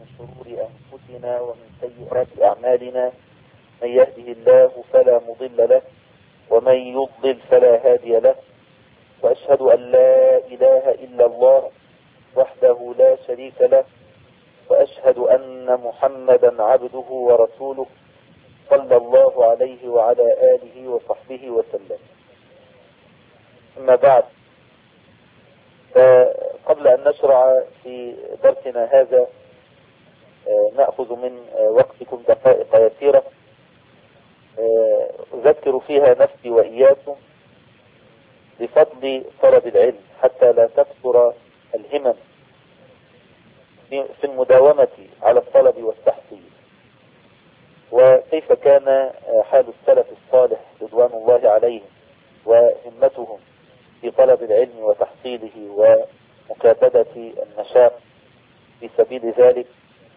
من شرور أنفسنا ومن سيئات أعمالنا. من يهده الله فلا مضل له ومن يضلل فلا هادي له، وأشهد أن لا إله إلا الله وحده لا شريك له، وأشهد أن محمدا عبده ورسوله صلى الله عليه وعلى آله وصحبه وسلم. أما بعد، فقبل أن نشرع في درسنا هذا نأخذ من وقتكم دقائق يسيرة أذكر فيها نفسي وإياكم بفضل طلب العلم حتى لا تكثر الهمم في المداومة على الطلب والتحصيل، وكيف كان حال السلف الصالح رضوان الله عليهم وهمتهم في طلب العلم وتحصيله ومكابدة المشاق في سبيل ذلك.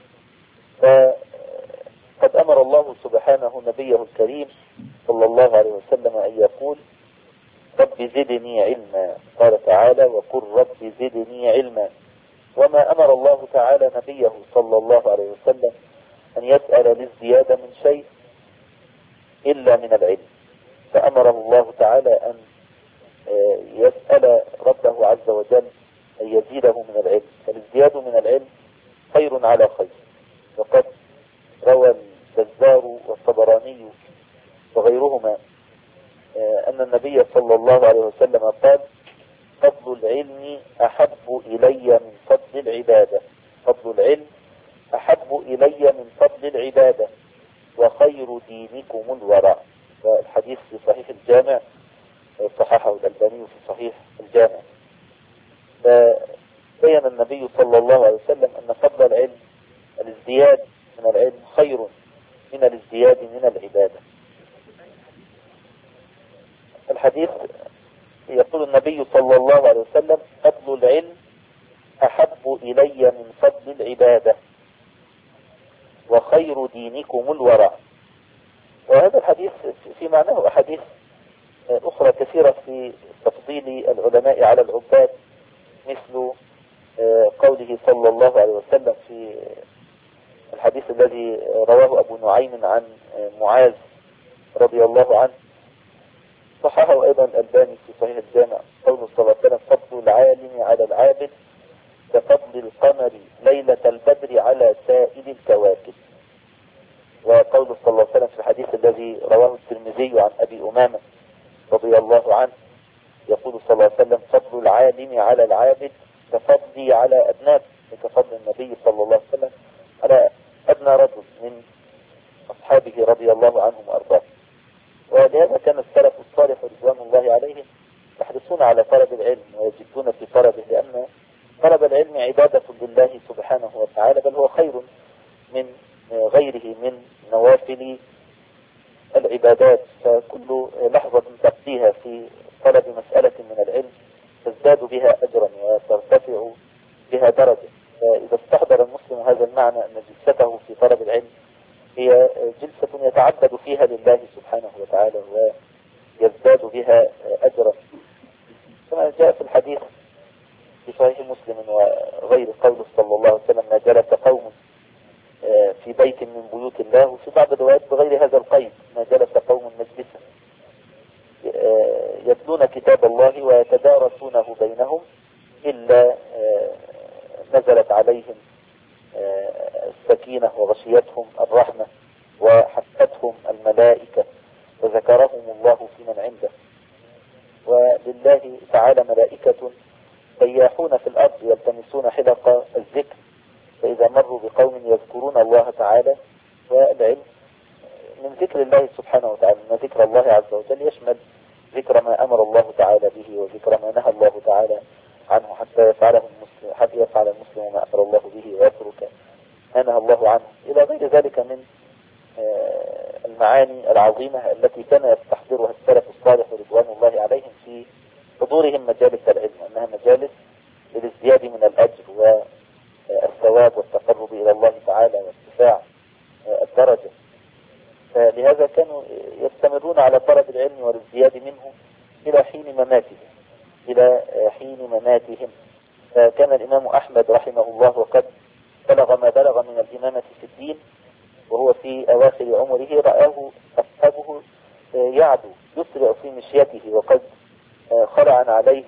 فقد أمر الله سبحانه نبيه الكريم صلى الله عليه وسلم أن يقول: رب زدني علما. قال تعالى: وقل رب زدني علما. وما أمر الله تعالى نبيه صلى الله عليه وسلم أن يسأل للزيادة من شيء إلا من العلم، فأمره الله تعالى أن يسأل ربه عز وجل أن يزيده من العلم، فالازدياد من العلم خير على خير. وقد روى البزار والطبراني وغيرهما أن النبي صلى الله عليه وسلم قال: فضل العلم أحب إلي من فضل العبادة. فضل العلم أحب إلي من فضل العبادة، وخير دينكم الورع. والحديث في صحيح الجامع، صححه الألباني في صحيح الجامع. فبين النبي صلى الله عليه وسلم أن فضل العلم، الازدياد من العلم، خير من الازدياد من العبادة. الحديث يقول النبي صلى الله عليه وسلم: فضل العلم أحب إلي من فضل العبادة، وخير دينكم الورع. وهذا الحديث في معناه أحاديث أخرى كثيرة في تفضيل العلماء على العباد، مثل قوله صلى الله عليه وسلم في الحديث الذي رواه أبو نعيم عن معاذ رضي الله عنه، صححه أيضا الألباني في صحيح الجامع، قوله صلى الله عليه وسلم: فضل العالم على العابد كفضل القمر ليلة البدر على سائر الكواكب. وقوله صلى الله عليه وسلم في الحديث الذي رواه الترمذي عن أبي أمامة رضي الله عنه، يقول صلى الله عليه وسلم: فضل العالم على العابد كفضلي على أدناك، كفضل النبي صلى الله عليه وسلم على أدنى رجل من أصحابه رضي الله عنهم وأرضاهم. ولهذا كان السلف الصالح رضوان الله عليهم يحرصون على طلب العلم ويجدون في طلبه، لأن طلب العلم عبادة لله سبحانه وتعالى، بل هو خير من غيره من نوافل العبادات. فكل لحظة تقضيها في طلب مسألة من العلم تزداد بها أجرا وترتفع بها درجة. فإذا استحضر المسلم هذا المعنى، أن جلسته في طلب العلم هي جلسة يتعبد فيها لله سبحانه وتعالى ويزداد بها أجرا، كما جاء في الحديث في صحيح مسلم وغير، قوله صلى الله عليه وسلم: ما جلس قوم في بيت من بيوت الله، وفي بعض الروايات بغير هذا القيد: ما جلس قوم مجلسا يتلون كتاب الله ويتدارسونه بينهم إلا نزلت عليهم السكينة وغشيتهم الرحمة وحفتهم الملائكة وذكرهم الله في من عنده. ولله تعالى ملائكة سياحون في الأرض يلتمسون حلق الذكر، فإذا مروا بقوم يذكرون الله تعالى. والعلم من ذكر الله سبحانه وتعالى، من ذكر الله عز وجل يشمل ذكر ما أمر الله تعالى به وذكر ما نهى الله تعالى عنه، حتى يفعل المسلم ما أمر الله به ويترك ما نهى الله عنه، إلى غير ذلك من المعاني العظيمة التي كان يستحضرها السلف الصالح رضوان الله عليهم في حضورهم مجالس العلم، أنها مجالس للازدياد من الأجر والثواب والتقرب إلى الله تعالى وارتفاع الدرجة. فلهذا كانوا يستمرون على طلب العلم والازدياد منه إلى حين مماتهم. فكان الإمام أحمد رحمه الله وقد بلغ ما بلغ من الإمامة في الدين وهو في أواخر عمره، رآه أصحابه يعدو يسرع في مشيته وقد خرعا عليه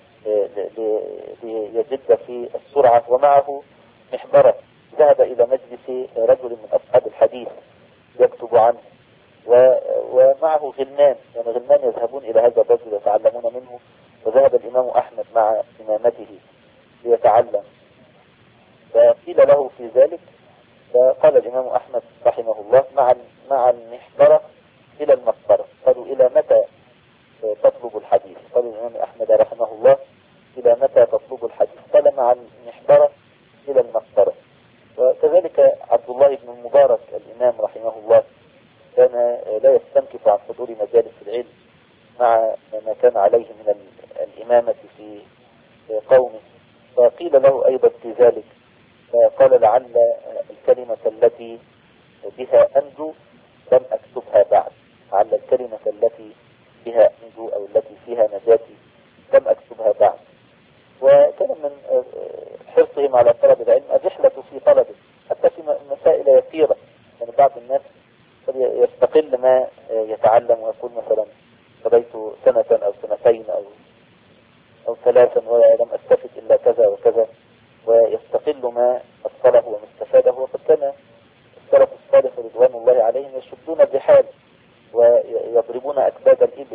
ليجد في السرعة، ومعه محبرة. ذهب إلى مجلس رجل من أصحاب الحديث يكتب عنه، ومعه غلمان، يعني غلمان يذهبون إلى هذا الرجل يتعلمون منه. وذهب الإمام أحمد مع إمامته ليتعلم، فقيل له في ذلك، فقال الإمام أحمد رحمه الله مع المحبرة إلى المقبرة. قالوا إلى متى تطلب الحديث؟ قال الإمام أحمد رحمه الله إلى متى تطلب الحديث؟ قال مع المحبرة إلى المقبرة. وكذلك عبد الله بن المبارك الإمام رحمه الله كان لا يستنكف عن حضور مجالس العلم مع ما كان عليه من الإمامة في قومه، فقيل له أيضا في ذلك، فقال لعل الكلمة التي بها أنجو لم أكتبها بعد، لعل الكلمة التي بها أنجو أو التي فيها نجاتي لم أكتبها بعد. وكان من حرصهم على طلب العلم الرحلة في طلبه حتى في مسائل يسيرة. يعني بعض الناس يستقل ما يتعلم ويقول مثلا قضيت سنة أو سنتين أو ثلاثا ولم أستفد إلا كذا وكذا، ويستقل ما أصله وما استفاده. وقد كان السلف الصالح رضوان الله عليهم يشدون الرحال ويضربون أكباد الإبل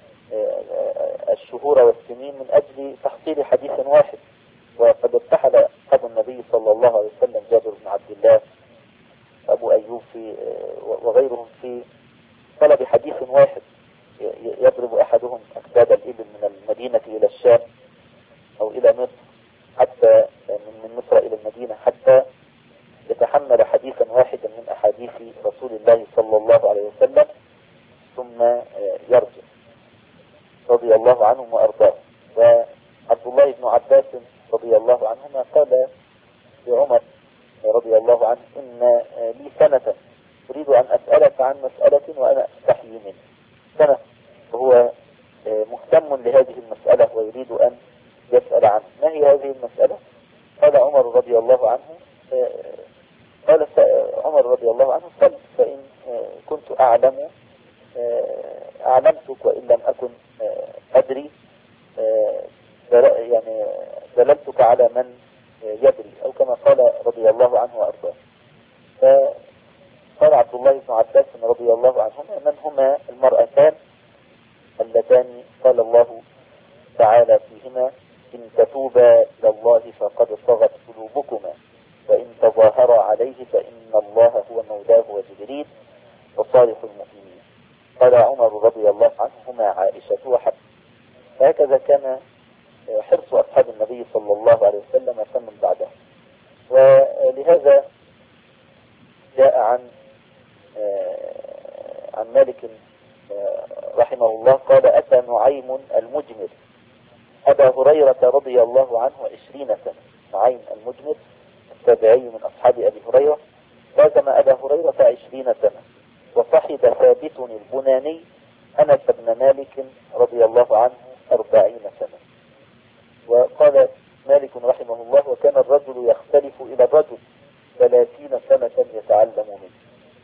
الشهور والسنين من أجل تحصيل حديث واحد. وقد ارتحل أصحاب النبي صلى الله عليه وسلم، جابر بن عبد الله، أبو أيوب وغيرهم، في طلب حديث واحد. يضرب أحدهم أكباد الإبل من المدينة إلى الشام أو إلى مصر، حتى من مصر إلى المدينة، حتى يتحمل حديثا واحدا من أحاديث رسول الله صلى الله عليه وسلم ثم يرجع رضي الله عنهم وأرضاه. وعبد الله بن عباس رضي الله عنهما قال لعمر رضي الله عنه: إن لي سنة أريد أن أسألك عن مسألة وأنا أستحيي منه. سنة وهو مهتم لهذه المسألة ويريد أن يسأل عنه. ما هي هذه المسألة؟ قال عمر رضي الله عنه قال عمر رضي الله عنه: سل فإن كنت أعلمتك وإن لم أكن أدري، يعني دللتك على من يدري، أو كما قال رضي الله عنه وأرضاه. فقال عبد الله بن عباس رضي الله عنهما: من هما المرأتان اللتان قال الله تعالى فيهما: إن تتوبا إلى الله فقد صغت قلوبكما وإن تظاهرا عليه فإن الله هو مولاه وجبريل وصالح المؤمنين. قال عمر رضي الله عنه: هما عائشة وحفصة. هكذا كان حرص أصحاب النبي صلى الله عليه وسلم فمن بعده. ولهذا جاء عن مالك رحمه الله قال: أتى نعيم المجمر أبا هريرة رضي الله عنه 20 سنة. نعيم المجمر التابعي من أصحاب أبي هريرة لازم أبا هريرة 20 سنة، وصحب ثابت البناني أنس بن مالك رضي الله عنه 40 سنة. وقال مالك رحمه الله: وكان الرجل يختلف إلى الرجل 30 سنة يتعلم منه.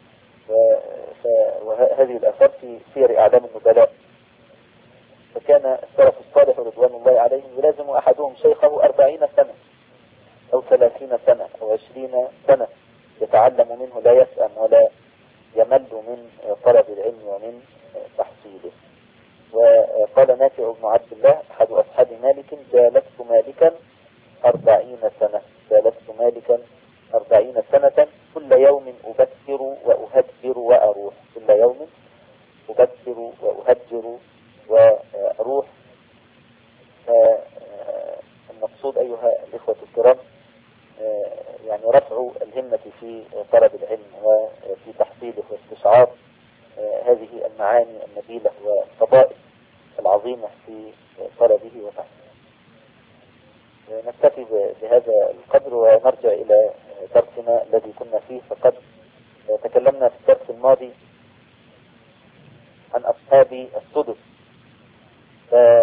وهذه الأثار في سير أعلام النبلاء. فكان السلف الصالح رضوان الله عليهم يلازم أحدهم شيخه 40 سنة أو 30 سنة أو 20 سنة يتعلم منه، لا يسأم ولا يمل من طلب العلم ومن تحصيله. وقال نافع بن عبد الله أحد أصحاب مالك: جالست مالكا 40 سنة، جالست مالكا 40 سنة، كل يوم أبكر وأهجر وأروح، كل يوم أبكر وأهجر وأروح. المقصود أيها الإخوة الكرام يعني رفع الهمة في طلب العلم وفي تحصيله واستشعار هذه المعاني النبيلة والفضائل العظيمة في طلبه وتحصيله. نكتفي بهذا القدر ونرجع إلى درسنا الذي كنا فيه. فقد تكلمنا في الدرس الماضي عن أصحاب السدس،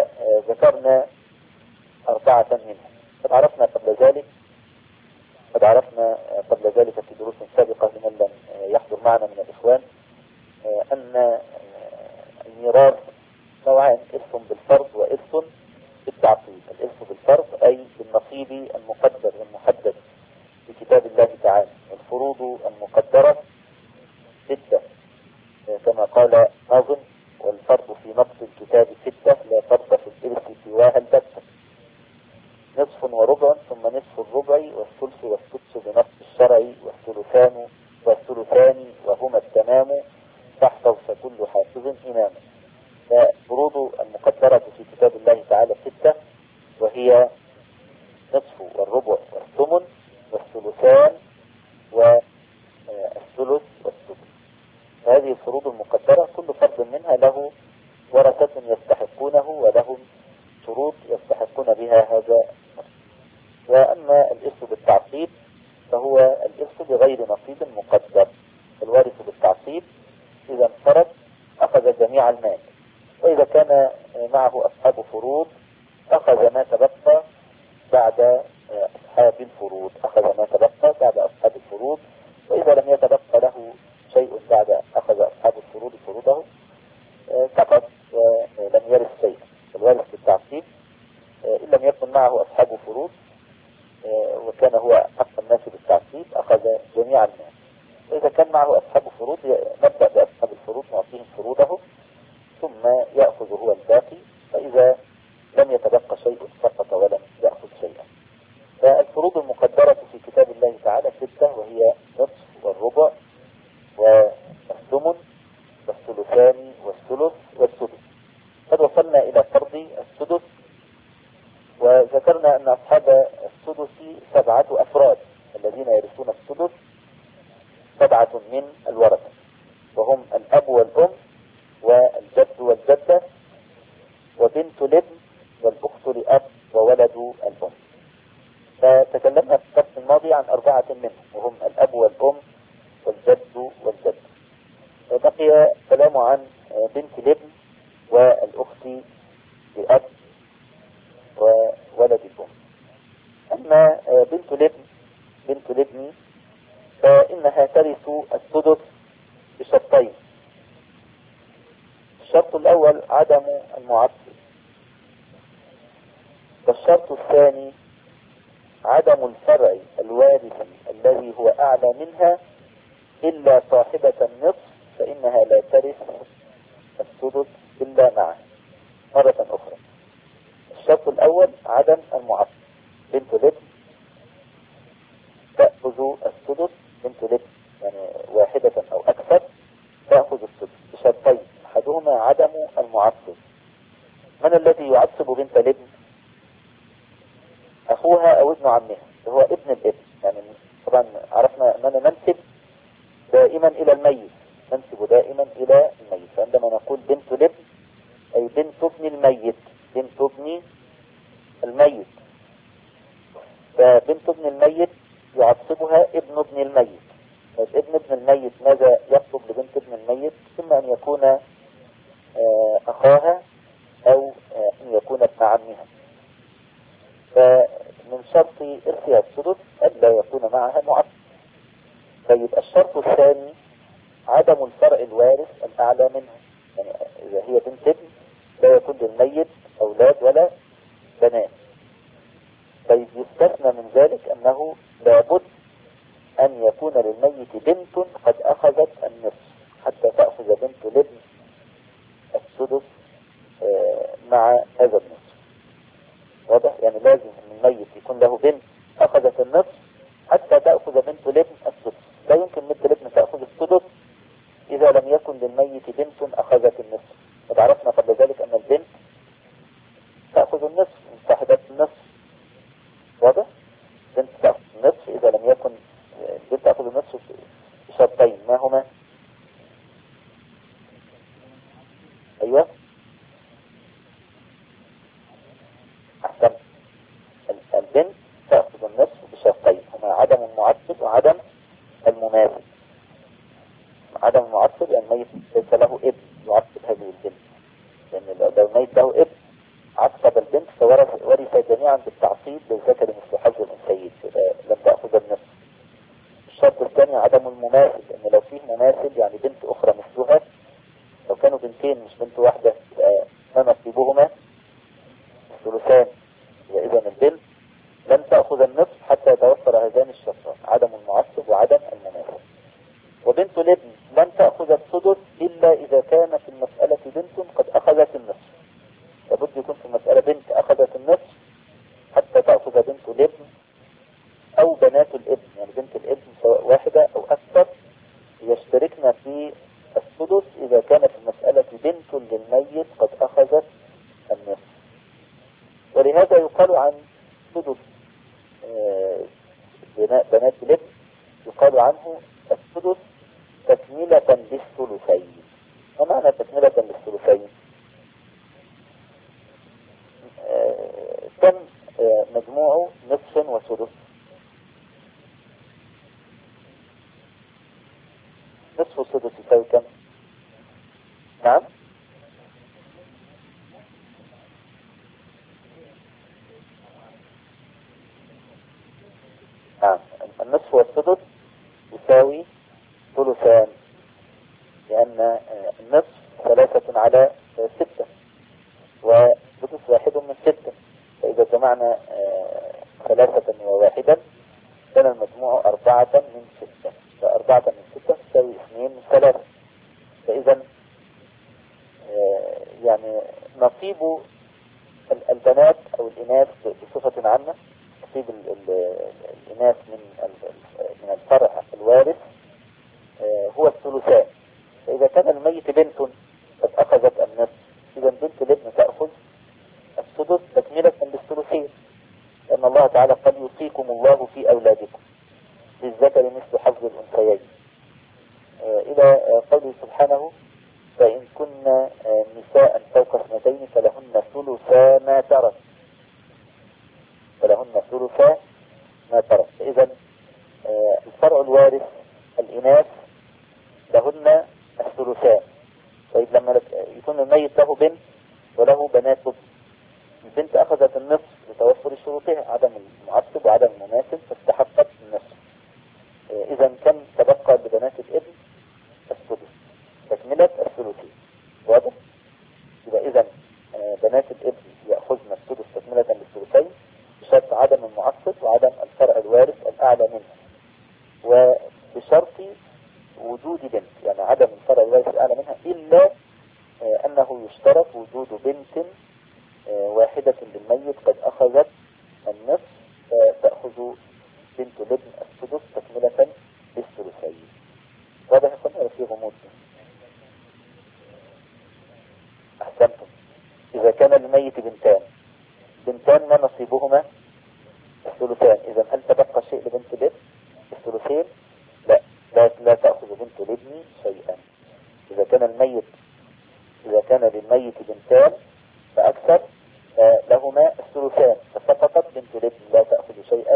فذكرنا 4 منهم. قد وعرفنا قبل ذلك في دروس سابقة لمن لم يحضر معنا من الإخوان أن الميراث نوعان: إرث بالفرض وإرث بالتعقيد. الإرث بالفرض أي بالنصيب المقدر والمحدد في كتاب الله تعالى. الفروض المقدرة 6 كما قال ناظم: والفرض في نص الكتاب 6 لا فرض في الإرث سواها البتة. نصف وربع ثم نصف الربع والثلث والسدس بنص الشرع والثلثان وهما التمام فاحفظ فكل حافظ إمام. فالفروض المقدرة في كتاب الله تعالى 6 وهي نصف والربع والثمن والثلثان والثلث والسدس. هذه الفروض المقدرة كل فرد منها له ورثة يستحقونه ولهم شروط يستحقون بها هذا. وأما الإرث بالتعصيب فهو الإرث بغير نصيب مقدر. الوارث بالتعصيب إذا انفرد أخذ جميع المال، وإذا كان معه أصحاب فروض أخذ ما تبقى بعد أصحاب الفروض. أصحاب الفروض، وإذا لم يتبقى له شيء بعد أخذ أصحاب الفروض فروضه فقط ولم يرث شيء. الوارث بالتعصيب إن لم يكن معه أصحاب فروض وكان هو حق الناس بالتعصيب أخذ جميع المال. وإذا كان معه أصحاب فروض نبدأ بأصحاب الفروض نعطيهم فروضهم ثم يأخذ هو الباقي، فإذا لم يتبقى شيء سقط ولم يأخذ شيئا. فالفروض المقدرة في كتاب الله تعالى 6 وهي نصف والربع والثمن والثلثان والثلث والسدس. قد وصلنا إلى فرض السدس، وذكرنا أن أصحاب السدس 7 أفراد الذين يرثون السدس 7 من الورثة، وهم الأب والأم والجد والجدة وبنت الابن والأخت لأب وولد الأم. فتكلمنا في الدرس الماضي عن 4 منهم وهم الأب والأم والجد والجدة. بقي كلام عن بنت الابن والأخت لأب وولد الأم. أما بنت الابن فإنها ترث السدس بشرطين: الشرط الأول عدم المعصب، والشرط الثاني عدم الفرع الوارث الذي هو أعلى منها إلا صاحبة النصف فإنها لا ترث السدس إلا معه. مرة أخرى: الشرط الأول عدم المعصب، بنت الابن تأخذ السدس، بنت الابن يعني واحدة أو أكثر تأخذ السدس بشرطين: أحدهما عدم المعصب. من الذي يعصب بنت الابن؟ أخوها أو ابن عمها، هو ابن الابن. يعني طبعا عرفنا أننا ننسب دائما إلى الميت، فعندما نقول بنت الابن أي بنت ابن الميت، بنت ابن الميت. فبنت ابن الميت يعصبها ابن الميت. ابن الميت ماذا يطلب لبنت ابن الميت؟ إما أن يكون أخاها أو أن يكون ابن عمها. فمن شرط إرثها السدس ألا يكون معها معصب. طيب الشرط الثاني عدم الفرع الوارث الأعلى منها، يعني إذا هي بنت ابن لا يكون للميت أولاد ولا بنات. طيب يستثنى من ذلك أنه لابد أن يكون للميت بنت قد أخذت النصف حتى تأخذ بنت الابن السدس مع هذا النصف. واضح؟ يعني لازم أن الميت يكون له بنت أخذت النصف حتى تأخذ بنت الابن السدس. لا يمكن بنت الابن تأخذ السدس إذا لم يكن للميت بنت أخذت النصف. وعرفنا قبل ذلك أن البنت تأخذ النصف من صاحبة النصف. واضح؟ بنت تأخذ النصف إذا لم يكن البنت تأخذ النصف بشرطين، ما هما؟ أيوة أحسن. البنت تأخذ النصف بشرطين هما عدم المعصب وعدم المماثل. عدم المعصب يعني الميت ليس له ابن يعصب هذه البنت، لأن لو الميت له ابن عصب البنت فورث جميعا بالتعصيب للذكر مثل حظ الأنثيين، لم تأخذ النصف. الثاني عدم المماثل، لأن لو فيه مماثل يعني بنت أخرى مثلها، لو كانوا بنتين مش بنت واحدة ما نصيبهما الثلثان، وإذا البنت لن تأخذ النصف حتى يتوفر هذان الشرطان، عدم المعصب وعدم المماثل. وبنت الابن لن تأخذ السدس إلا إذا كان في المسألة بنت قد أخذت النصف، لابد يكون في المسألة بنت أخذت النصف حتى تأخذ بنت الابن أو بنات الابن، يعني بنت الابن سواء واحدة أو أكثر يشتركن في السدس إذا كانت المسألة بنت للميت قد أخذت النصف. ولهذا يقال عن سدس بنات الابن يقال عنه السدس تكملة للثلثين. ومعنى تكملة للثلثين كم مجموع نصف وسدس؟ نصف وسدس يساوي كم؟ نعم، نعم، النصف والسدس يساوي ثلثان، لأن النصف 3 على 6 وسدس 1 من 6، فإذا جمعنا 3 و1 كان المجموع 4 من 6، ف4 من 6 تساوي 2 من 3. فإذا يعني نصيب البنات أو الإناث بصفة عامة، نصيب الإناث من الفرع الوارث هو الثلثان. فإذا كان الميت بنت قد أخذت النصف، إذا بنت الابن تأخذ السدس تكملة للثلثين، لأن الله تعالى قد يوصيكم الله في أولادكم للذكر مثل حظ الأنثيين، إلى قوله سبحانه فإن كن نساء فوق 2 فلهن ثلثا ما ترك، فلهن ثلثا ما ترك. فإذا الفرع الوارث الإناث لهن الثلثان. طيب لما يكون الميت له بنت وله بنات ابن، البنت أخذت النصف لتوفر شروطها عدم المعصب وعدم المماثل فاستحقت النصف، إذا كم تبقى لبنات الابن؟ السدس تكملة الثلثين. واضح؟ يبقى إذا بنات الابن يأخذن السدس تكملة للثلثين بشرط عدم المعصب وعدم الفرع الوارث الأعلى منه، وبشرط وجود بنت، يعني عدم الفرع الوارث الأعلى منها، إلا أنه يشترط وجود بنت واحدة للميت قد أخذت النصف، فتأخذ بنت الابن السدس تكملة للثلثين. واضح يا اخوانا ولا في غموض؟ أحسنتم. إذا كان للميت بنتان ما نصيبهما؟ الثلثان. إذا هل تبقى شيء لبنت الابن؟ الثلثين؟ لا تأخذ بنت الابن شيئا. إذا كان للميت بنتان فأكثر لهما الثلثان، فسقطت بنت الابن لا تأخذ شيئا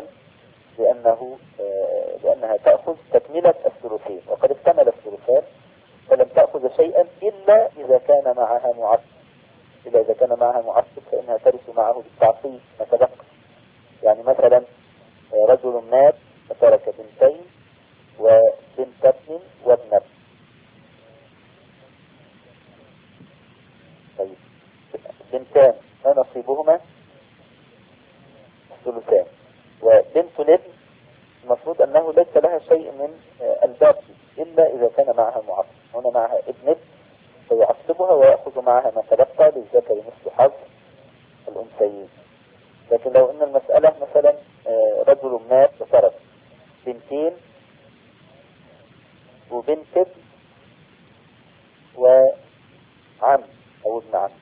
لأنها تأخذ تكملة الثلثين، وقد اكتمل الثلثان فلم تأخذ شيئا إلا إذا كان معها معصب، فإنها ترث معه بالتعصيب ما تبقى. يعني مثلا رجل مات فترك بنتين وبنت ابن وابن ابن. طيب بنتان ما نصيبهما؟ الثلثان. وبنت الابن المفروض أنه ليس لها شيء من الباقي إلا إذا كان معها معصب. هنا معها ابن فيعصبها ويأخذ معها ما تبقى للذكر مثل حظ الأنثيين. لكن لو أن المسألة مثلا رجل مات وترك بنتين وبنت ابن وعم أو ابن عم،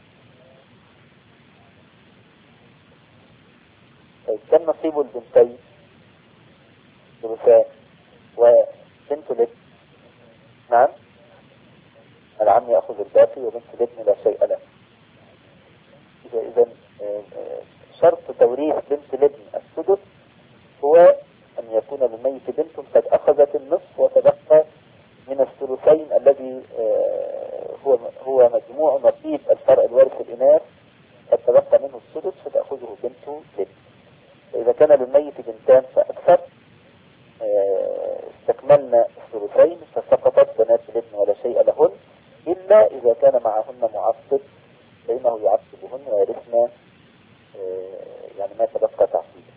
طيب كم نصيب البنتين؟ ثلثان. وبنت الابن؟ نعم، العم يأخذ الباقي وبنت الابن لا شيء له. إذا شرط توريث بنت الابن السدس هو أن يكون للميت بنت قد أخذت النصف وتبقى من الثلثين الذي هو مجموع نصيب الفرع الوارث الإناث، قد تبقى منه السدس فتأخذه بنت الابن. فإذا كان للميت بنتان فأكثر استكملنا لهن الثلثين فسقطت بنات الابن ولا شيء لهن إلا إذا كان معهن معصب فإنه يعصبهن ويرثن يعني ما تبقى تعصيبا.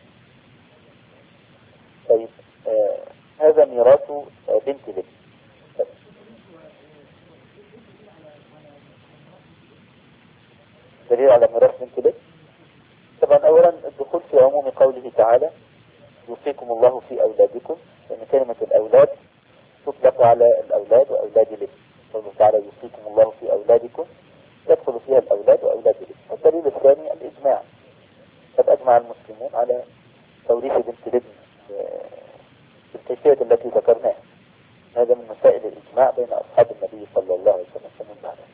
طيب هذا ميراث بنت الابن. دليل على ميراث بنت الابن طبعا أولا الدخول في عموم قوله تعالى يوصيكم الله في أولادكم، لأن كلمة الأولاد تطلق على الأولاد وأولاد الابن. قوله تعالى يوصيكم الله في أولادكم يدخل فيها الأولاد وأولاد الابن. والدليل الثاني الإجماع، قد أجمع المسلمون على توريث بنت الابن بالكيفية التي ذكرناها. هذا من مسائل الإجماع بين أصحاب النبي صلى الله عليه وسلم ومن بعده.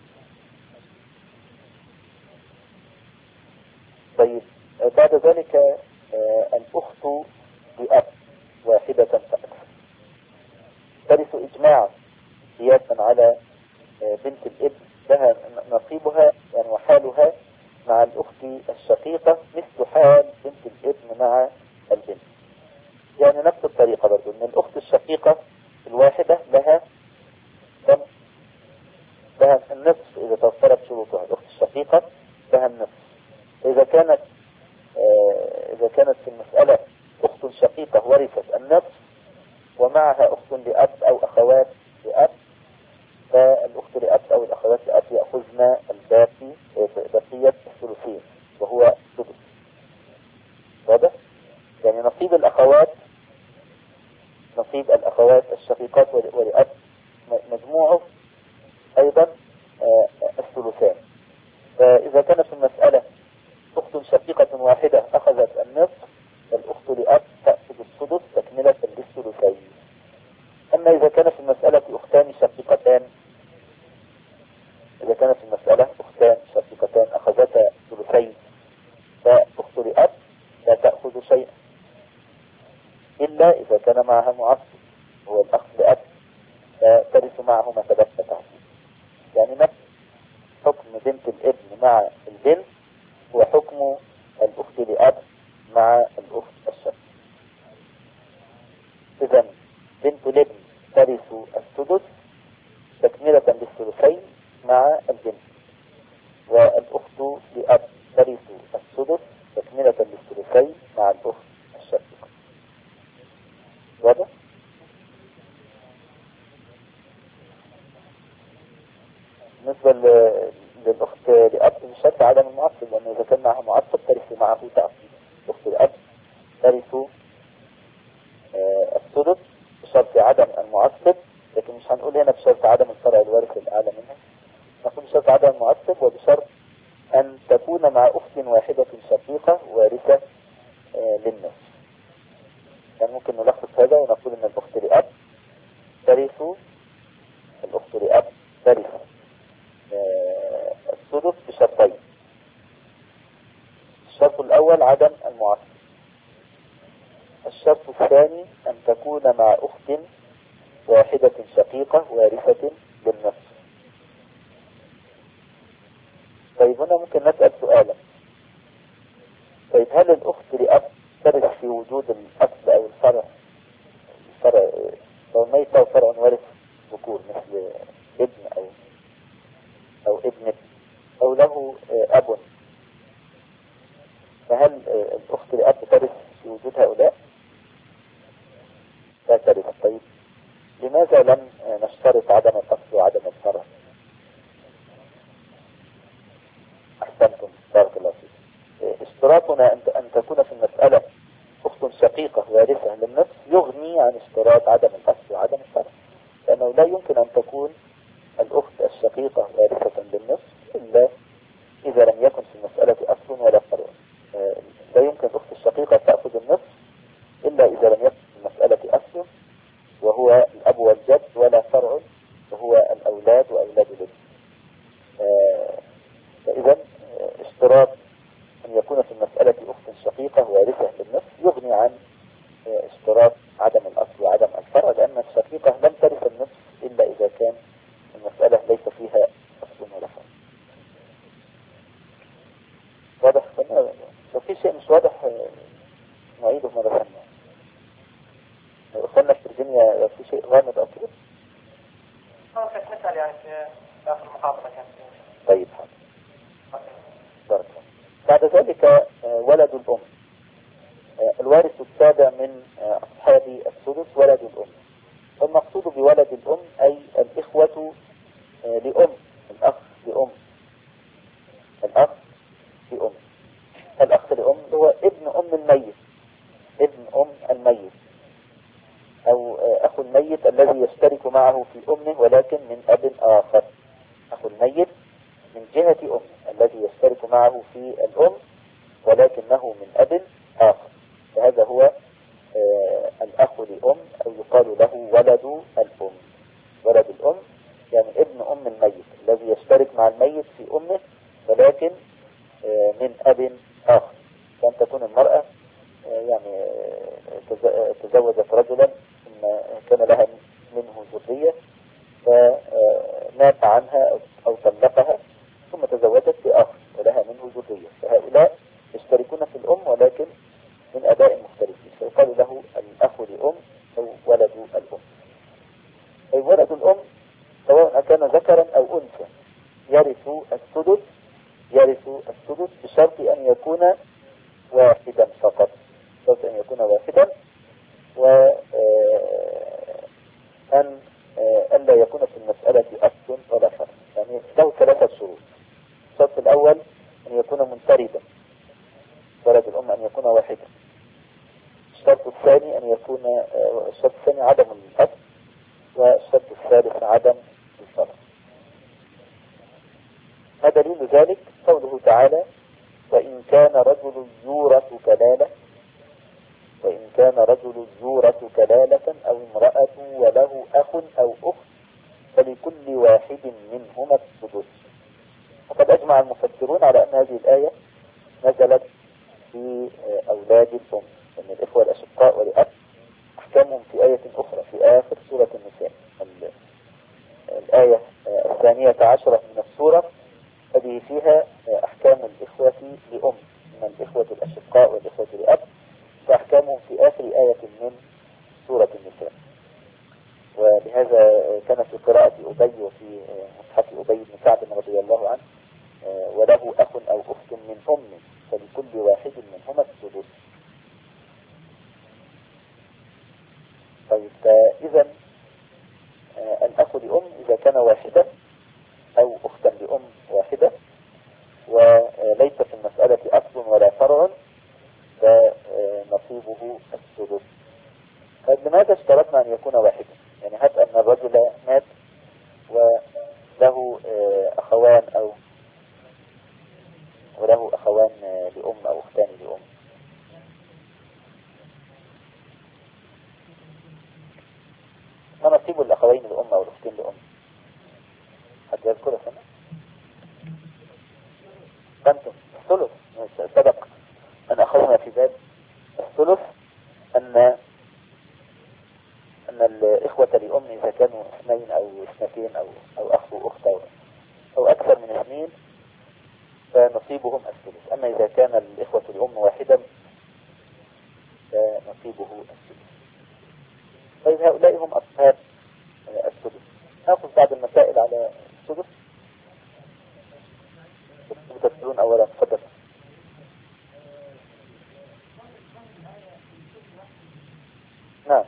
طيب بعد ذلك الأخت بأب واحدة فأكثر ترث إجماعا قياسا على بنت الابن، لها نصيبها يعني وحالها مع الأخت الشقيقة مثل حال بنت الابن مع البنت، يعني نفس الطريقة برضو ان الأخت الشقيقة الواحدة لها النصف إذا توفرت شروطها. الأخت الشقيقة لها النصف. إذا كانت في المسألة أخت شقيقة ورثت النصف ومعها أخت لأب أو أخوات لأب، فالأخت لأب أو الأخوات لأب يأخذن بقية الثلثين وهو سدس. واضح؟ يعني نصيب الأخوات الشقيقات ولأب مجموعه أيضا الثلثان. فإذا كانت في المسألة أخت شقيقة واحدة أخذت النصف والأخت لأب تأخذ السدس تكملة للثلثين. أما إذا كانت في المسألة أختان شقيقتان أخذتا ثلثين فأخت لأب لا تأخذ شيئا إلا إذا كان معها معصب هو الأخ لأب فترث معه ما تبقى تعصيب. يعني نفس حكم بنت الابن مع البنت هو حكم الأخت لأب مع الأخت الشقيقة. إذن بنت الابن ترث السدس تكملة للثلثين مع البنت، والأخت لأب ترث السدس تكملة للثلثين مع الأخت الشقيقة. واضح؟ بالنسبة للأخت لأب بشرط عدم المعصب، لأنه إذا كان معها معصب ترث معه تعصيب. الأخت لأب ترث السدس بشرط عدم المعصب، لكن مش هنقول هنا بشرط عدم الفرع الوارث الأعلى منها، نقول بشرط عدم المعصب وبشرط أن تكون مع أخت واحدة شقيقة وارثة للنصف. يعني ممكن نلخص هذا ونقول أن الأخت لأب ترث السدس بشرطين. الشرط الأول عدم المعصب، الشرط الثاني أن تكون مع أخت واحدة شقيقة وارثة للنصف. طيب هنا ممكن نسأل سؤالا، طيب هل الأخت لأب ترث في وجود الأصل أو الفرع لو ميت أو فرع وارث ذكور مثل ابن أو ابن أو له أب، فهل الأخت لأب ترث في وجود هؤلاء؟ لا ترث. طيب لماذا لم نشترط عدم الأصل وعدم الفرع؟ أحسنتم، بارك الله فيك. اشتراطنا أن تكون في المسألة أخت شقيقة وارثة للنصف يغني عن اشتراط عدم الأصل وعدم الفرع، لأنه لا يمكن أن تكون الأخت الشقيقة وارثة للنصف إلا إذا لم يكن في المسألة أصل ولا فرع. لا يمكن الأخت الشقيقة تأخذ النصف إلا إذا لم يكن في المسألة أصل وهو الأب والجد ولا فرع وهو الأولاد وأولاد الابن. فإذا اشتراط أن يكون في المسألة أخت شقيقة وارثة للنصف يغني عن اشتراط عدم الأصل وعدم الفرع، لأن الشقيقة لم ترث النصف إلا إذا كان المسألة ليس فيها أصل ولا فرع. الدنيا في شيء غامض أو كده؟ كانت مثال يعني في آخر المحاضرة كانت. طيب حاضر. بارك الله. بعد ذلك ولد الأم. الوارث السابع من أصحاب السدس ولد الأم. المقصود بولد الأم أي الإخوة لأم، الأخ لأم، الأخ لأم. الأخ لأم هو ابن أم الميت، ابن أم الميت، أو أخو الميت الذي يشترك معه في أمه ولكن من أب آخر. أخو الميت من جهة أمه الذي يشترك معه في الأم ولكنه من أب آخر، فهذا هو الأخ لأم، أو يقال له ولد الأم. ولد الأم يعني ابن أم الميت الذي يشترك مع الميت في أمه ولكن من أب آخر. كان تكون المرأة يعني تزوجت رجلا ثم كان لها منه ذرية فمات عنها أو طلقها ثم تزوجت بآخر ولها منه ذرية، فهؤلاء يشتركون في الأم ولكن من أباء مختلفين، فيقال له الأخ لأم أو ولد الأم. أي ولد الأم سواء كان ذكرا أو أنثى يرث السدس، يرث السدس بشرط أن يكون واحدا فقط، بشرط أن يكون واحدا، وأن ألا يكون في المسألة أصل ولا فرع. يعني له ثلاثة شروط. الشرط الأول أن يكون منفردا، ولد الأم أن يكون واحدا. الشرط الثاني أن يكون الشرط الثاني عدم الأصل، والشرط الثالث عدم الفرع. ما دليل ذلك؟ قوله تعالى: وإن كان رجل يورث كلالة، وإن كان رجل يورث كلالة أو امرأة وله أخ أو أخت فلكل واحد منهما السدس. وقد أجمع المفسرون على أن هذه الآية نزلت في أولاد الأم، أن الإخوة الأشقاء والأب أحكامهم في آية أخرى في آخر سورة النساء، الآية 12 من السورة، هذه فيها أحكام الإخوة لأم من الإخوة الأشقاء والإخوة لأب، فأحكامهم في آخر آية من سورة النساء. ولهذا كانت في قراءة أبي وفي مصحف أبي بن كعب رضي الله عنه: وله أخ أو أخت من أم فلكل واحد منهما السدس. طيب، فإذا الأخ لأم إذا كان واحدا أو أختا لأم واحدة وليس في المسألة أصل ولا فرع فنصيبه السدس. طيب، لماذا اشترطنا أن يكون واحدا؟ يعني هات أن الرجل مات وله أخوان لأم أو أختان لأم، ما نصيب الأخوين لأم أو الأختين لأم؟ حد يذكر سنة؟ أنتم الثلث سبق أن أخذنا في باب الثلث أن الإخوة لأم إذا كانوا اثنين أو اثنتين أو أخ وأخت أو أكثر من اثنين فنصيبهم الثلث. أما إذا كان الإخوة لأم واحدا فنصيبه الثلث. طيب، هؤلاء هم أصحاب الثلث. نأخذ بعض المسائل على الثلث. تسألون أولا، تفضل. نعم.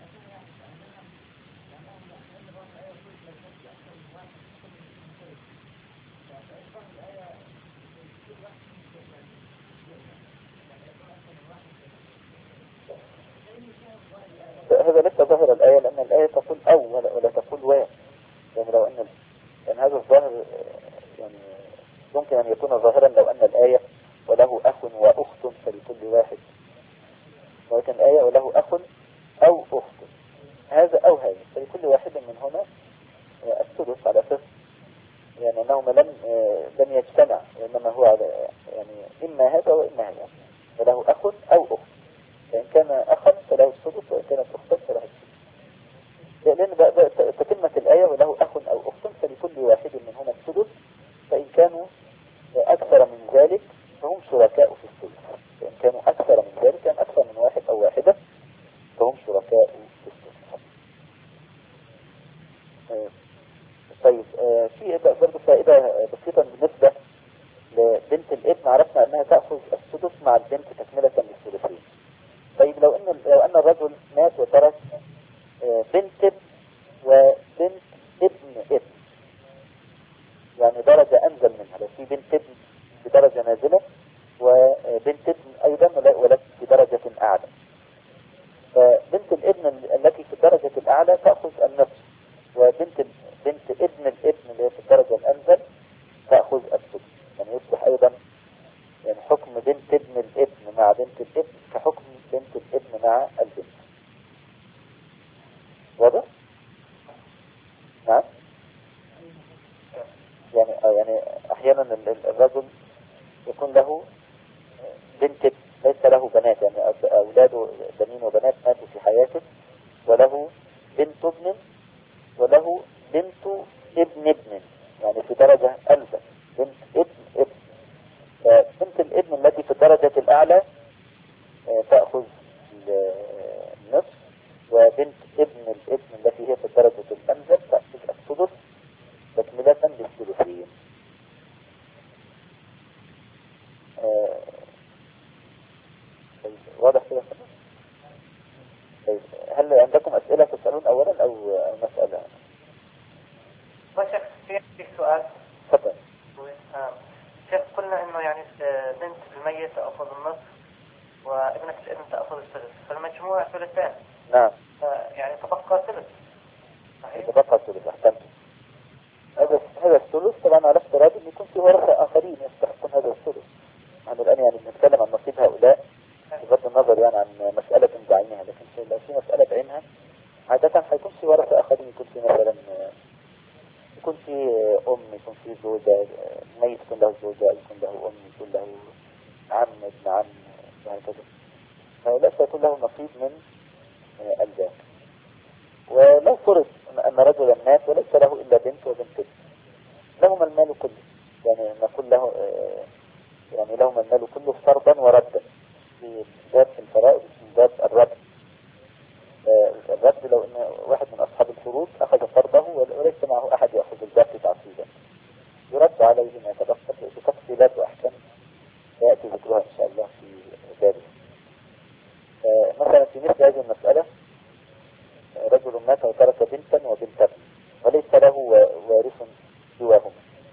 هذا لسه ظاهر الآية، لأن الآية تقول أو ولا تقول و. يعني لو أن هذا الظاهر يعني يمكن أن يكون ظاهرا لو أن الآية وله أخ وأخت فلكل واحد، ولكن الآية وله أخ أو أخت، هذا أو هذا فلكل واحد منهما الثلث، على أساس يعني أنهما لم يجتمع، وإنما هو على يعني إما هذا وإما هذا، وله أخ أو أخت، فإن كان أخا فله الثلث وإن كانت أختا فله الثلث. لأن تتمة الآية وله أخ أو أخت فلكل واحد منهما الثلث، فإن كانوا أكثر من ذلك فهم شركاء في الثلث، فإن كانوا أكثر من ذلك يعني أكثر من واحد أو واحدة فهم شركاء في الثلث. أنها تأخذ السدس مع البنت تكملة للثلثين. طيب لو أن الرجل مات وترك بنت ابن وبنت ابن ابن، يعني درجة أنزل منها، لو في بنت ابن بدرجة نازلة وبنت ابن أيضا ولكن في درجة أعلى، فبنت الابن التي في الدرجة الأعلى تأخذ النصف، وبنت ابن الابن اللي هي في الدرجة الأنزل تأخذ السدس. يعني يصبح أيضا يعني حكم بنت ابن الابن مع بنت الابن كحكم بنت الابن مع البنت. واضح؟ نعم. يعني أحيانا الرجل يكون له بنت ابن ليس له بنات، يعني أولاده بنين وبنات ماتوا في حياته، وله بنت ابن وله بنت ابن ابن، يعني في درجة أنزل بنت ابن ابن. فبنت الابن التي في الدرجة الأعلى تأخذ النصف، وبنت ابن الابن التي هي في الدرجة الأنزل تأخذ السدس تكملة للثلثين. واضح كده؟ طيب هل عندكم أسئلة تسألون أولا أو مسألة؟ وشيخ في سؤال. تفضل. شيخ قلنا إنه يعني بنت الميت تأخذ النصف وابنة الابن تأخذ الثلث، فالمجموع ثلثين. نعم. يعني تبقى ثلث. صحيح. تبقى الثلث. أحسنت. هذا الثلث طبعا على افتراض أن يكون في ورثة آخرين يستحقون هذا الثلث. نحن الآن يعني بنتكلم عن نصيب هؤلاء بغض النظر يعني عن مسألة بعينها، لكن لو في مسألة بعينها عادة هيكون في ورثة آخرين، يكون في مثلا يكون في يكون في زوجة، ميت يكون له زوجة، يكون له يكون له عم ابن عم وهكذا، هؤلاء سيكون له نصيب من الباقي. ولو فرض أن رجلا مات وليس له إلا بنت وبنت ابن، لهما المال كله، يعني نقول له يعني لهما المال كله فرضا وردا، في باب الفرائض من باب الرد. الرد لو ان واحد من اصحاب الفروض اخذ فرضه وليس معه احد ياخذ الباقي تعصيبا، يرد عليه ما يتبقى بتفصيلات واحكام سياتي ذكرها ان شاء الله في بابه. مثلا في مثل هذه المساله رجل مات وترك بنتا وبنت ابن وليس له وارث سواهما.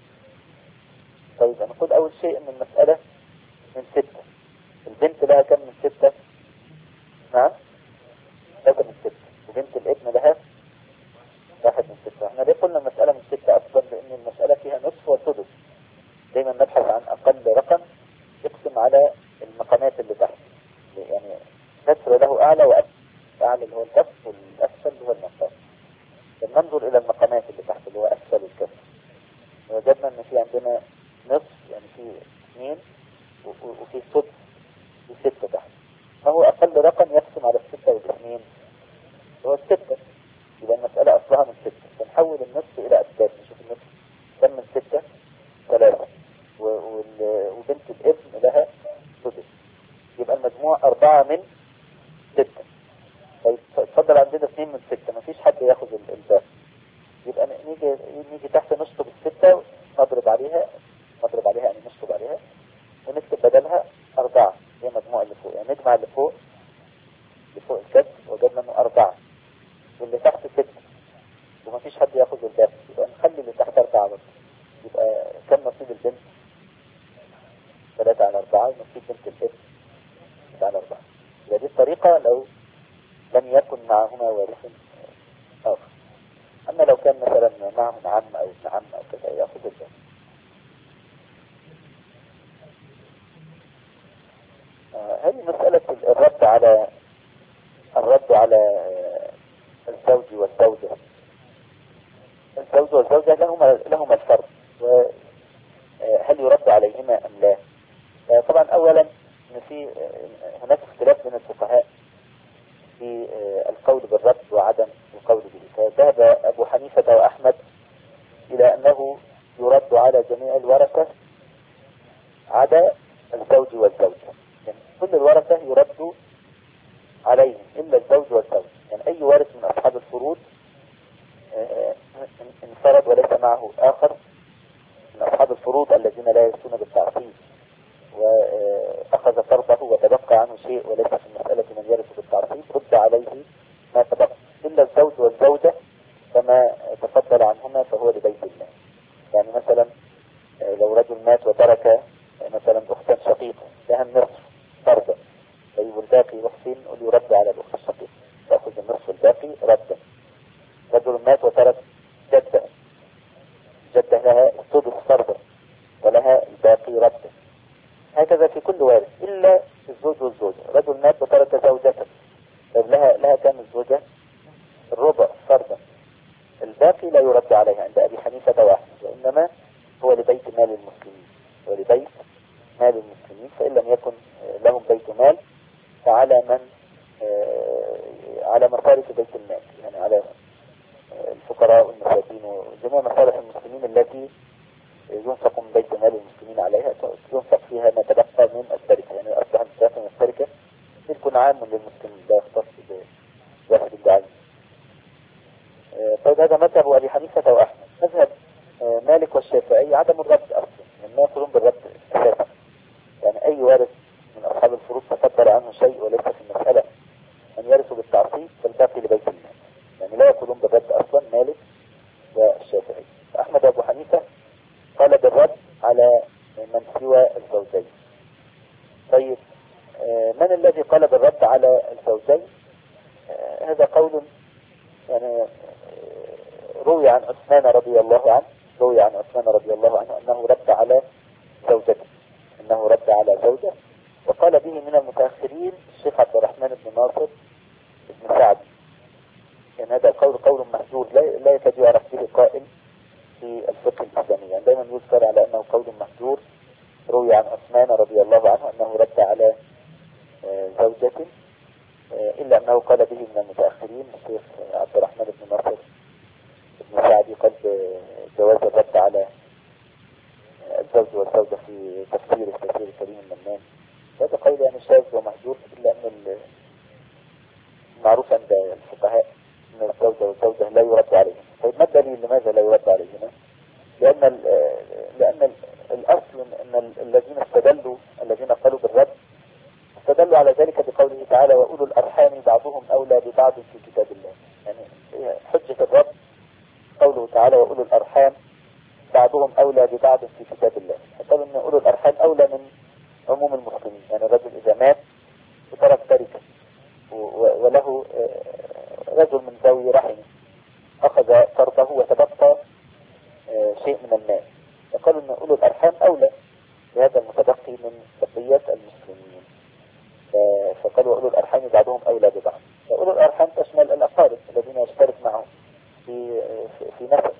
طيب نقول اول شيء ان المساله من 6، البنت لها كم من 6؟ نعم 3 من 6، وبنت الابن لها 1 من 6. احنا ليه قلنا المسألة من 6 اصلا؟ لان المسألة فيها نصف وسدس، دايما نبحث عن اقل رقم يقسم على المقامات اللي تحت، يعني كسر له اعلى واسفل، اعلى اللي هو الكسر والاسفل اللي هو النصاب. ننظر الى المقامات اللي تحت اللي هو اسفل الكسر، وجدنا ان في عندنا نصف يعني في 2 وفي سدس في 6 تحت. ما هو أقل رقم يقسم على 6 والاثنين؟ هو 6. يبقى المسألة أصلها من 6، فنحول النصف إلى أسباب، نشوف النصف كم من 6؟ 3، وبنت الابن لها سدس، يبقى المجموع 4 من 6. طيب اتفضل عندنا 2 من 6، مفيش حد ياخذ الباقي، يبقى نيجي تحت نشطب 6 نضرب عليها يعني نشطب عليها ونكتب بدلها 4، هي مجموع اللي فوق، يعني نجمع اللي فوق الكسر وجدنا انه 4 واللي تحت 6 ومفيش حد ياخذ الباقي، يبقى نخلي اللي تحت 4 بس. يبقى كم نصيب البنت؟ 3 على 4، ونصيب بنت الابن 3 على 4. يبقى دي الطريقة لو لم يكن معهما وارث آخر. أما لو كان مثلا معهم عم أو ابن عم أو كذا ياخذ الباقي. هذه مسألة الرد على الزوج والزوجة. الزوج والزوجة لهما الفرق، وهل يرد عليهما أم لا؟ طبعا أولا إن هناك اختلاف بين الفقهاء في القول بالرد وعدم القول به. فذهب أبو حنيفة وأحمد إلى أنه يرد على جميع الورثة عدا الزوج والزوجة، يعني كل الورثة يرد عليهم إلا الزوج والزوج. يعني أي وارث من أصحاب الفروض انفرد وليس معه آخر من أصحاب الفروض الذين لا يرثون بالتعصيب أخذ فرضه وتبقى عنه شيء وليس في المسألة من يرث بالتعصيب رد عليه ما تبقى، إلا الزوج والزوجة كما تفضل عنهما فهو لبيت الله. يعني مثلا لو رجل مات وترك مثلا أختا شقيقة لها النصف فرضا، طيب الباقي يروح فين؟ يرد على الأخت الشقيقة، تأخذ النصف الباقي ردا. رجل مات وترك جدة، جدة لها السدس فرضا ولها الباقي ردا. هكذا في كل وارث إلا الزوج والزوجة. رجل مات وترك زوجة، طيب لها كم الزوجة؟ الربع فرضا، الباقي لا يرد عليها عند أبي حنيفة واحد، وإنما هو لبيت مال المسلمين، ولبيت مال المسلمين، فإن لم يكن لهم بيت مال فعلى من على مصارف بيت المال، يعني على الفقراء والمساكين وجميع مصارف المسلمين التي ينفق من بيت مال المسلمين عليها، ينفق فيها ما تبقى من التركة، يعني أصبح من التركة ملك عام للمسلمين لا يختص بواحد بعين. طيب هذا مذهب أبي حنيفة وأحمد. مذهب مالك والشافعي عدم الرد أصلا، يعني ما يقولون بالرد أساسا، يعني أي وارث من أصحاب الفروض تفضل عنه شيء وليس في المسألة أن يرثوا بالتعصيب فالباقي لبيت المال، يعني لا يقولون بالرد أصلا مالك والشافعي. أحمد وأبو حنيفة قال بالرد على من سوى الزوجين. طيب من الذي قال بالرد على الزوجين؟ هذا قول يعني روي عن عثمان رضي الله عنه، روي عن عثمان رضي الله عنه أنه رد على زوجته، أنه رد على زوجة، وقال به من المتأخرين الشيخ عبد الرحمن بن ناصر بن سعد. يعني هذا القول قول مهجور لا يكاد يعرف به قائل في الفقه الإسلامي، يعني دائما يذكر على أنه قول مهجور. روي عن عثمان رضي الله عنه أنه رد على زوجته، إلا أنه قال به من المتأخرين الشيخ عبد الرحمن بن ناصر بن سعد قال جواز الرد على الزوج والزوجة في تفسير كريم المنان. هذا قول يعني شاذ ومهجور، إلا أن المعروف عند الفقهاء أن الزوجة والزوجة لا يرد عليهم. طيب ما الدليل لماذا لا يرد عليهما؟ لأن الأصل أن الذين قالوا بالرد استدلوا على ذلك بقوله تعالى وأولو الأرحام بعضهم أولى ببعض في كتاب الله. يعني حجة الرد قوله تعالى وأولو الأرحام بعضهم أولى ببعض في كتاب الله، قالوا أن أولو الأرحام أولى من عموم المسلمين. يعني الرجل إذا مات وترك تركة وله رجل من ذوي رحمه أخذ فرضه وتبقى شيء من المال، فقالوا أن أولو الأرحام أولى بهذا المتبقي من بقية المسلمين، فقالوا أولو الأرحام بعضهم أولى ببعض. فأولو الأرحام تشمل الأقارب الذين يشترك معهم في نسب،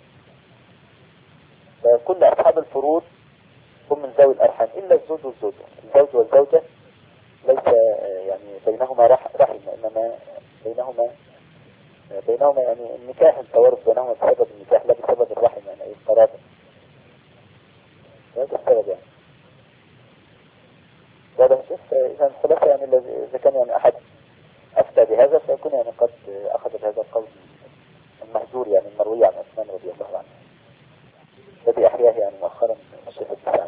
فكل أصحاب الفروض هم من ذوي الأرحام إلا الزوج والزوجة. الزوج والزوجة ليس يعني بينهما رحم، إنما بينهما يعني النكاح، التوارث بينهما بسبب النكاح لا بسبب الرحم، يعني أي قرابة. هذا السبب يعني. هذا شوف إذا الخلاصة يعني إذا كان يعني أحد أفتى بهذا فيكون يعني قد أخذ بهذا القول المهجور يعني المروي عن عثمان رضي الله عنه الذي أحياه يعني مؤخرا الشيخ السعد.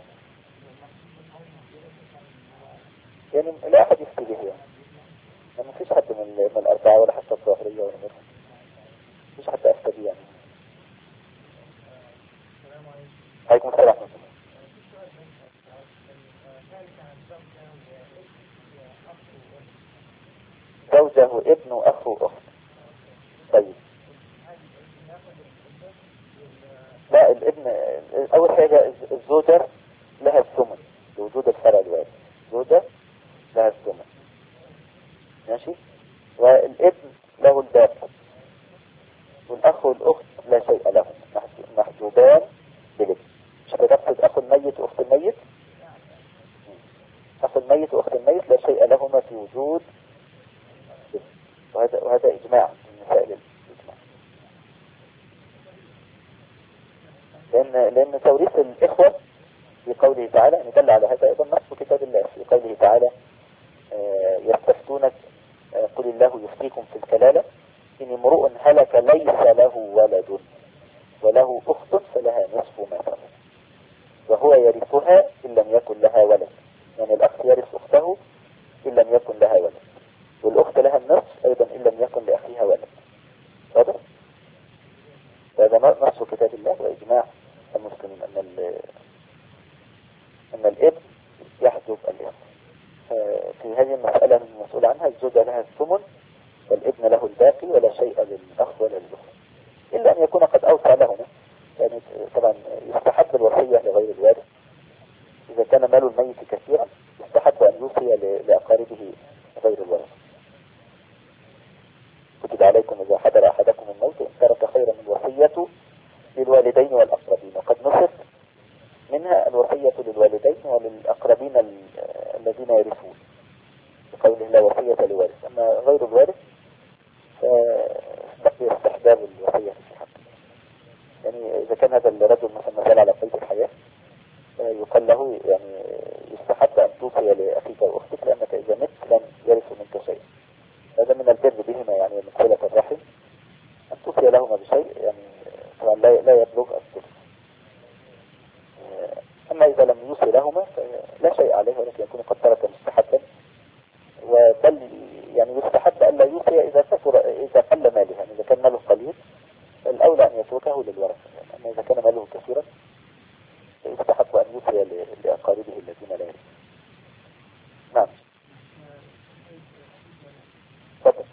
يعني لا أحد يفتي به يعني ما فيش حد من الأربعة ولا حتى الظاهرية ولا غيرهم، فيش حد أفتى به يعني. عليكم السلام ورحمة الله. زوجه ابن أخ أخت. طيب لا الابن أول حاجة الزوجة لها الثمن لوجود الفرع الوارث، الزوجة لها الثمن ماشي، والابن له الباقي، والأخ والأخت لا شيء لهم محجوبان بالابن. مش هتقصد أخو الميت وأخت الميت؟ أخو الميت وأخت الميت لا شيء لهما في وجود، وهذا إجماع من مسائل الإجماع، لأن توريث الإخوة في قوله تعالى يعني دل على هذا أيضا نص كتاب الله في قوله تعالى يستفتونك قل الله يفتيكم في الكلالة إن امرؤ هلك ليس له ولد وله أخت فلها نصف ما ترك وهو يرثها إن لم يكن لها ولد يعني الأخ يرث أخته إن لم يكن لها ولد، والأخت لها النصف أيضا إن لم يكن لأخيها ولد. واضح؟ هذا نص كتاب الله وإجماع المسلمين أن الابن يحجب الإخوة. في هذه المسألة المسؤول عنها الزوجة لها الثمن والابن له الباقي ولا شيء للأخ ولا للأخت، إلا أن يكون قد أوصى لهما. يعني طبعا يستحب الوصية لغير الوارث. إذا كان مال الميت كثيرا يستحب أن يوصي لأقاربه غير الوارث. كتب عليكم إذا حضر أحدكم الموت إن ترك خيرا الوصية للوالدين والأقربين، وقد نصف منها الوصية للوالدين وللأقربين الذين يرثون بقوله لا وصية لوارث. أما غير الوارث فبقي استحباب الوصية في حقه. يعني إذا كان هذا الرجل مثلا مثال على قيد الحياة يقال له يعني يستحب أن توصي لأخيك وأختك لأنك إذا مت لن يرث منك شيء. هذا من البر بهما يعني من صلة الرحم أن توصي لهما بشيء، يعني طبعا لا يبلغ الثلث. أما إذا لم يوصي لهما فلا شيء عليه، ولكن يكون قد ترك مستحبا. وبل يعني يستحب أن لا يوصي إذا قل ماله، يعني إذا كان ماله قليل الأولى أن يتركه للورثة. أما إذا كان ماله كثيرا يستحب أن يوصي لأقاربه الذين لا يرثون. نعم. تفضل.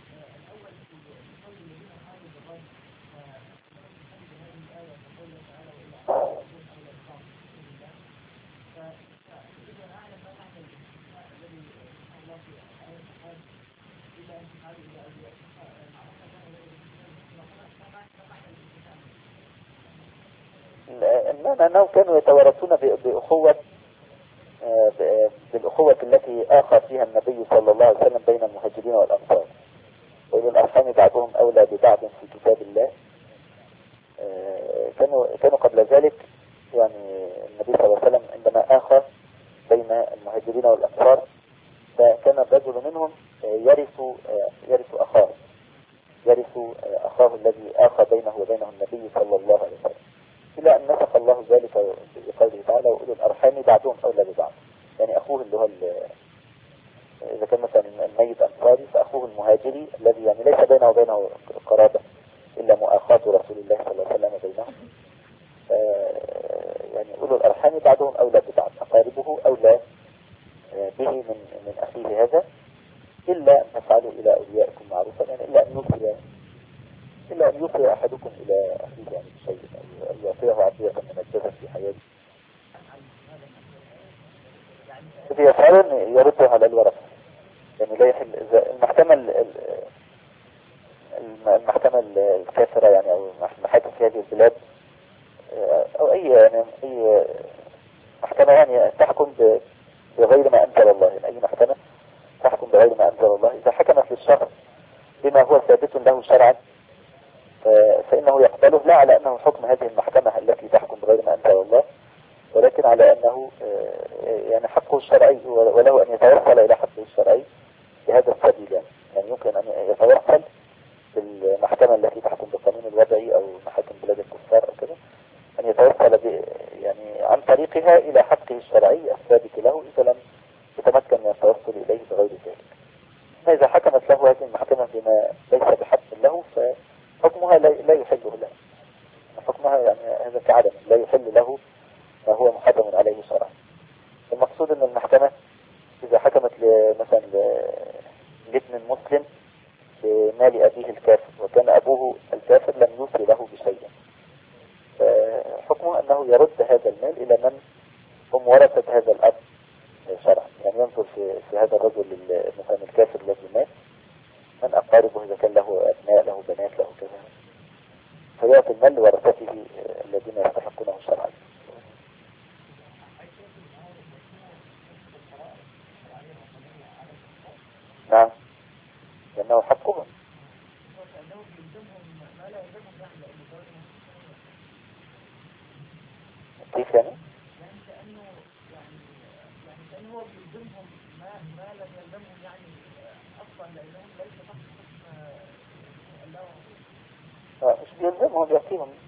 أنهم كانوا يتوارثون بالأخوة التي آخى فيها النبي صلى الله عليه وسلم بين المهاجرين والأنصار، وإذا الأرحام بعضهم أولى ببعض في كتاب الله. كانوا قبل ذلك يعني النبي صلى الله عليه وسلم عندما آخى بين المهاجرين والأنصار فكان الرجل منهم يرث أخاه الذي آخى بينه وبينه النبي صلى الله عليه وسلم، إلى أن نسخ الله ذلك بقوله تعالى وأولو الأرحام بعضهم أولى ببعض. يعني أخوه اللي هو إذا كان مثلا الميت أنصاري فأخوه المهاجري الذي يعني ليس بينه وبينه قرابة إلا مؤاخاة رسول الله صلى الله عليه وسلم بينهم. يعني أولو الأرحام بعضهم أولى ببعض، أقاربه أولى به من أخيه هذا، إلا أن تفعلوا إلى أوليائكم معروفا، يعني إلا أن يوصي أحدكم إلى أخيه يعني بشيء أو يعطيه عطية من الجسد في حياته. إذا يفعل يرده على الورثة، يعني لا يحل. إذا المحكمة الكافرة يعني أو المحاكم في هذه البلاد أو أي محكمة يعني تحكم بغير ما أنزل الله، يعني أي محكمة تحكم بغير ما أنزل الله، إذا حكمت للشخص بما هو ثابت له شرعا فإنه يقبله، لا على أنه حكم هذه المحكمة التي تحكم بغير ما أنزل الله، ولكن على أنه يعني حقه الشرعي وله أن يتوصل إلى حقه الشرعي بهذا السبيل. يعني يمكن أن يتوصل بالمحكمة التي تحكم بالقانون الوضعي أو محاكم بلاد الكفار أو كذا، أن يتوصل يعني عن طريقها إلى حقه الشرعي الثابت له إذا لم يتمكن من التوصل إليه بغير ذلك. فإذا حكمت له هذه المحكمة بما ليس بحق له فحكمها لا يحل له، حكمها يعني هذا كعدم لا يحل له ما هو محرم عليه شرعا. المقصود أن المحكمة إذا حكمت مثلا لابن مسلم بمال أبيه الكافر وكان أبوه الكافر لم يوصي له بشيء، فحكمه أنه يرد هذا المال إلى من هم ورثة هذا الأب شرعا. يعني ينظر في هذا الرجل مثلا الكافر الذي مات من أقاربه إذا كان له أبناء له بنات له كذا، فيعطي المال لورثته الذين يستحقونه شرعا. نعم، لأنه حقهم. كيف يعني؟ يعني هو بيلزمهم ما لم يلزمهم يعني أصلا لأنهم ليس مش بيلزمهم،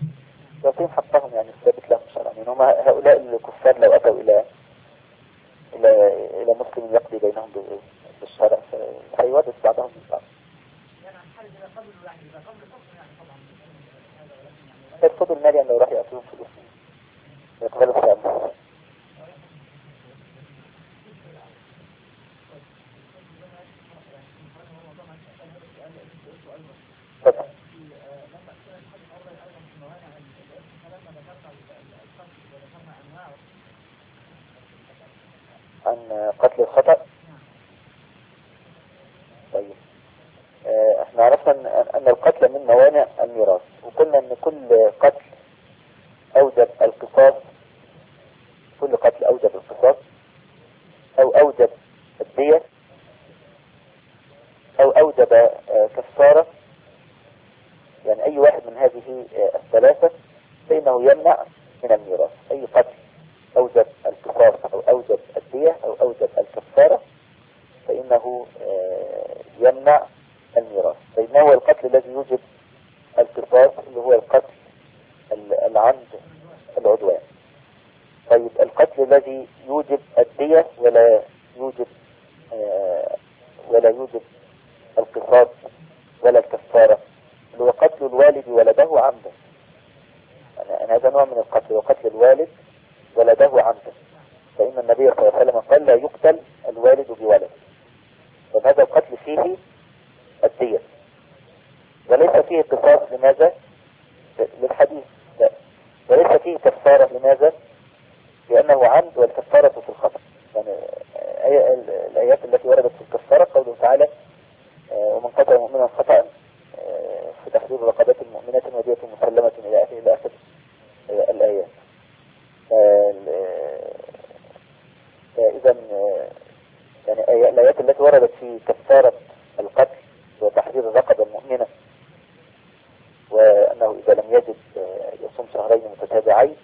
يعطيهم حقهم يعني الثابت لهم شرعا. يعني هم هؤلاء الكفار لو أتوا إلى إلى مسلم يقضي بينهم بالشرع فيورث بعضهم من بعض. يرفضوا المال يعني لو راح يأتيهم فلوس يقبلوا الشام. عن قتل الخطأ. طيب احنا عرفنا ان القتل من موانع الميراث، وقلنا ان كل قتل اوجب القصاص، كل قتل اوجب القصاص او اوجب الدية او اوجب كفارة، يعني اي واحد من هذه الثلاثة فانه يمنع من الميراث. اي قتل اوجب القصاص او اوجب الدية او اوجب الكفارة فانه يمنع الميراث. فإنه هو القتل الذي يوجب القصاص اللي هو القتل العمد العدوان. طيب القتل الذي يوجب الدية ولا يوجب القصاص ولا الكفارة، اللي هو قتل الوالد ولده عمدا. يعني هذا نوع من القتل، وقتل الوالد ولده عمدا، فإن النبي صلى الله عليه وسلم قال لا يقتل الوالد بولد، فهذا القتل فيه الدية وليس فيه قصاص. لماذا؟ للحديث. لا. وليس فيه كفارة. لماذا؟ لأنه عمد والكفارة في الخطأ. يعني الآيات التي وردت في الكفارة قوله تعالى ومن قتل مؤمنا خطأ في تحرير رقبة مؤمنة ودية مسلمة إلى آخر الآيات. فإذا يعني الآيات التي وردت في كفارة القتل وتحرير الرقبة المؤمنة وأنه إذا لم يجد يصوم شهرين متتابعين،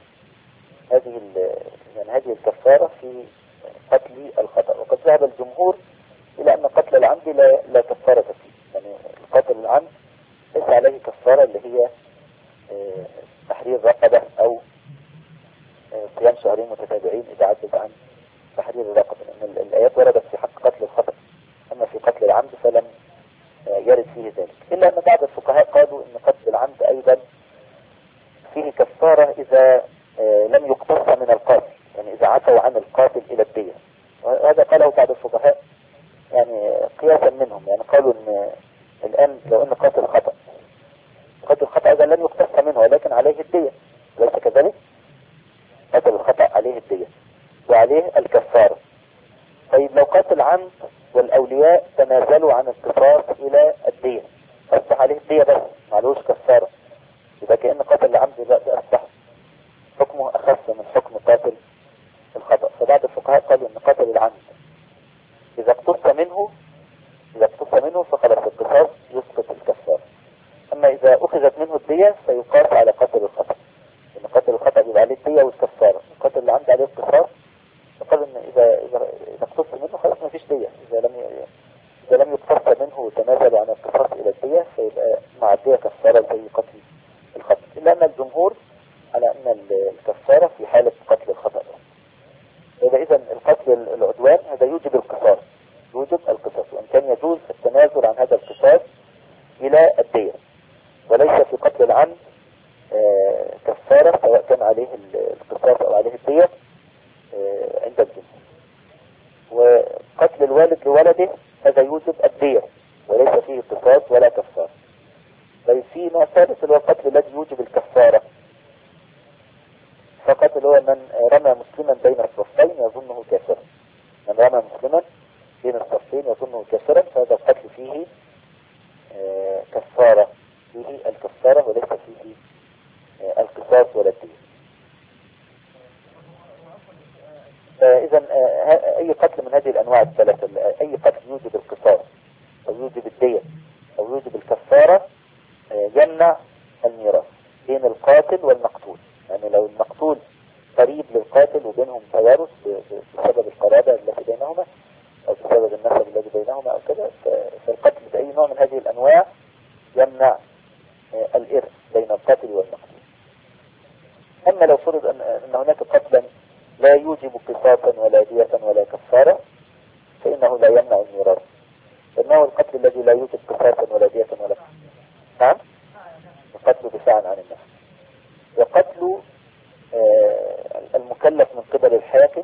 هذه الكفارة في قتل الخطأ. وقد ذهب الجمهور إلى أن قتل العمد لا كفارة فيه، يعني قتل العمد ليس عليه كفارة اللي هي تحرير رقبة أو صيام شهرين متتابعين إذا عجز عن تحرير الرقبة، لأن الآيات وردت في حق قتل الخطأ، أما في قتل العمد فلم يرد فيه ذلك. إلا أن بعض الفقهاء قالوا أن قتل العمد أيضا فيه كفارة إذا لم يقتص من القاتل، يعني إذا عفوا عن القاتل إلى الدية. وهذا قاله بعض الفقهاء يعني قياسا منهم، يعني قالوا أن الآن لو أن قاتل خطأ إذا لم يقتص منه ولكن عليه الدية، ليس كذلك؟ قاتل الخطأ عليه الدية وعليه الكفارة. طيب لو قاتل عمد والأولياء تنازلوا عن القصاص إلى الدية، أصبح عليه الدية بس معلوش كفارة، إذا كأن قاتل العمد ده أصبح حكمه أخف من حكم قاتل الخطأ. فبعض الفقهاء قالوا أن قاتل العمد إذا اقتص منه فخلاص القصاص يسقط الكفارة، أما إذا أخذت منه الدية فيقاس على قاتل الخطأ، لأن قاتل الخطأ بيبقى عليه الدية والكفارة، قاتل العمد عليه القصاص. فقال ان اذا اقتص منه خلاص ما فيش دية، اذا لم يقتص منه وتنازل عن القصاص الى الدية فيبقى مع الدية كفارة زي قتل الخطأ. الا ان الجمهور على ان الكفارة في حالة قتل الخطأ. اذا القتل العدوان هذا يوجب القصاص، وان كان يجوز التنازل عن هذا القصاص الى الدية، وليس في قتل العمد كفارة سواء كان عليه القصاص او عليه الدية عند الجمهور. وقتل الوالد لولده هذا يوجب الدية وليس فيه قصاص ولا كفارة. طيب في نوع ثالث اللي هو القتل الذي يوجب الكفارة فقط، اللي هو من رمى مسلما بين الصفين يظنه كافرا. من رمى مسلما بين الصفين يظنه كافرا فهذا القتل فيه كفارة، فيه الكفارة وليس فيه القصاص ولا الدية. إذا أي قتل من هذه الأنواع الثلاثة، أي قتل يوجب القصاص أو يوجب الدية أو يوجب الكفارة يمنع الميراث بين القاتل والمقتول. يعني لو المقتول قريب للقاتل وبينهم توارث بسبب القرابة التي بينهما أو بسبب النسب الذي بينهما أو كذا، فالقتل بأي نوع من هذه الأنواع يمنع الإرث بين القاتل والمقتول. أما لو فرض أن هناك قتلا لا يوجب قصاصا ولا دية ولا كفارة فإنه لا يمنع الميراث. إنه القتل الذي لا يوجب قصاصا ولا دية ولا كفارة. نعم، القتل دفاعا عن النفس. وقتل المكلف من قبل الحاكم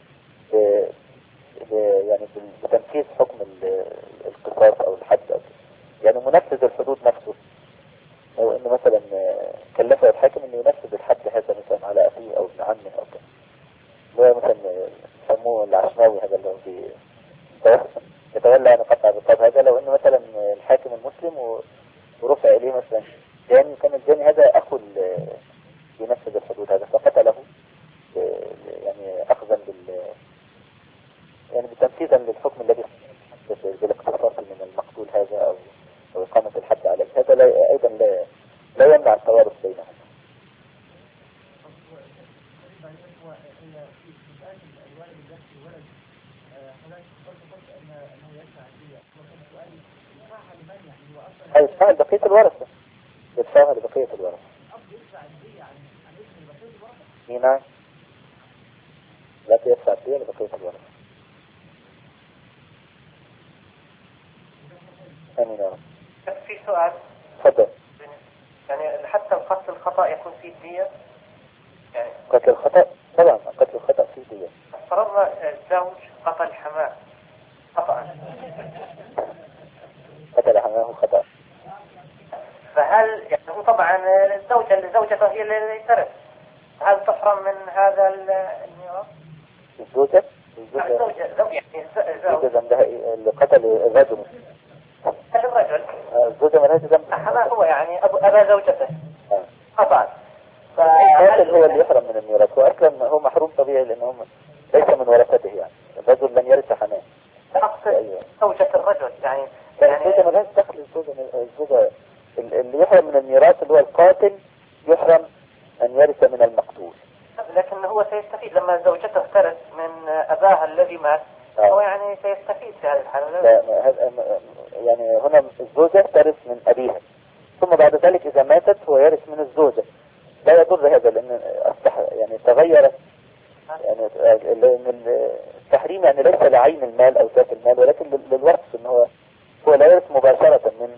يعني بتنفيذ حكم القصاص او الحد او كده. يعني منفذ الحدود نفسه، او انه مثلا كلفه الحاكم انه ينفذ الحد هذا مثلا على اخيه او ابن عمه او كده. اللي هو مثلا يسموه العشماوي، هذا اللي هو يتولى عن قطع الرقاب. هذا لو انه مثلا الحاكم المسلم ورفع اليه مثلا جاني، كان الجاني هذا اخو ينفذ الحدود هذا فقتله، يعني اخذا يعني بتنفيذا للحكم الذي بالاقتصاص من المقتول هذا او اقامة الحد عليه. هذا لا ايضا لا يمنع التوارث بينهم. يدفعها لبقية الورثة، يدفعها لبقية الورثة. نعم، لا يدفع الدية لبقية الورثة. آمين يا رب. في سؤال. تفضل. يعني حتى القتل الخطأ يكون فيه دية؟ يعني قتل الخطأ طبعا، قتل الخطأ فيه دية. فرضنا الزوج قتل حماه خطأ، قتل حماه خطأ، فهل يعني هو طبعا زوجته هي اللي ترث، هل تحرم من هذا الميراث؟ الزوجة الزوجة عندها اللي قتل الرجل. الرجل الزوجة ما لهاش ذنب. حماه هو يعني أبا زوجته قطعا. القاتل هو اللي يحرم من الميراث، وأصلا هو محروم طبيعي لأنه ليس من ورثته. يعني الرجل لن يرث حماه. أقصد زوجة الرجل يعني الزوجة ما لهاش دخل. الزوجة اللي يحرم من الميراث اللي هو القاتل، يحرم أن يرث من المقتول. لكن هو سيستفيد لما زوجته ترث من أباها الذي مات. هو يعني سيستفيد في هذه الحالة. يعني هنا الزوجة ترث من أبيها، ثم بعد ذلك إذا ماتت هو يرث من الزوجة. لا يضر هذا لأن أصبح يعني تغيرت، يعني التحريم يعني ليس لعين المال أو ذات المال، ولكن للوصف إن هو لا يرث مباشرة من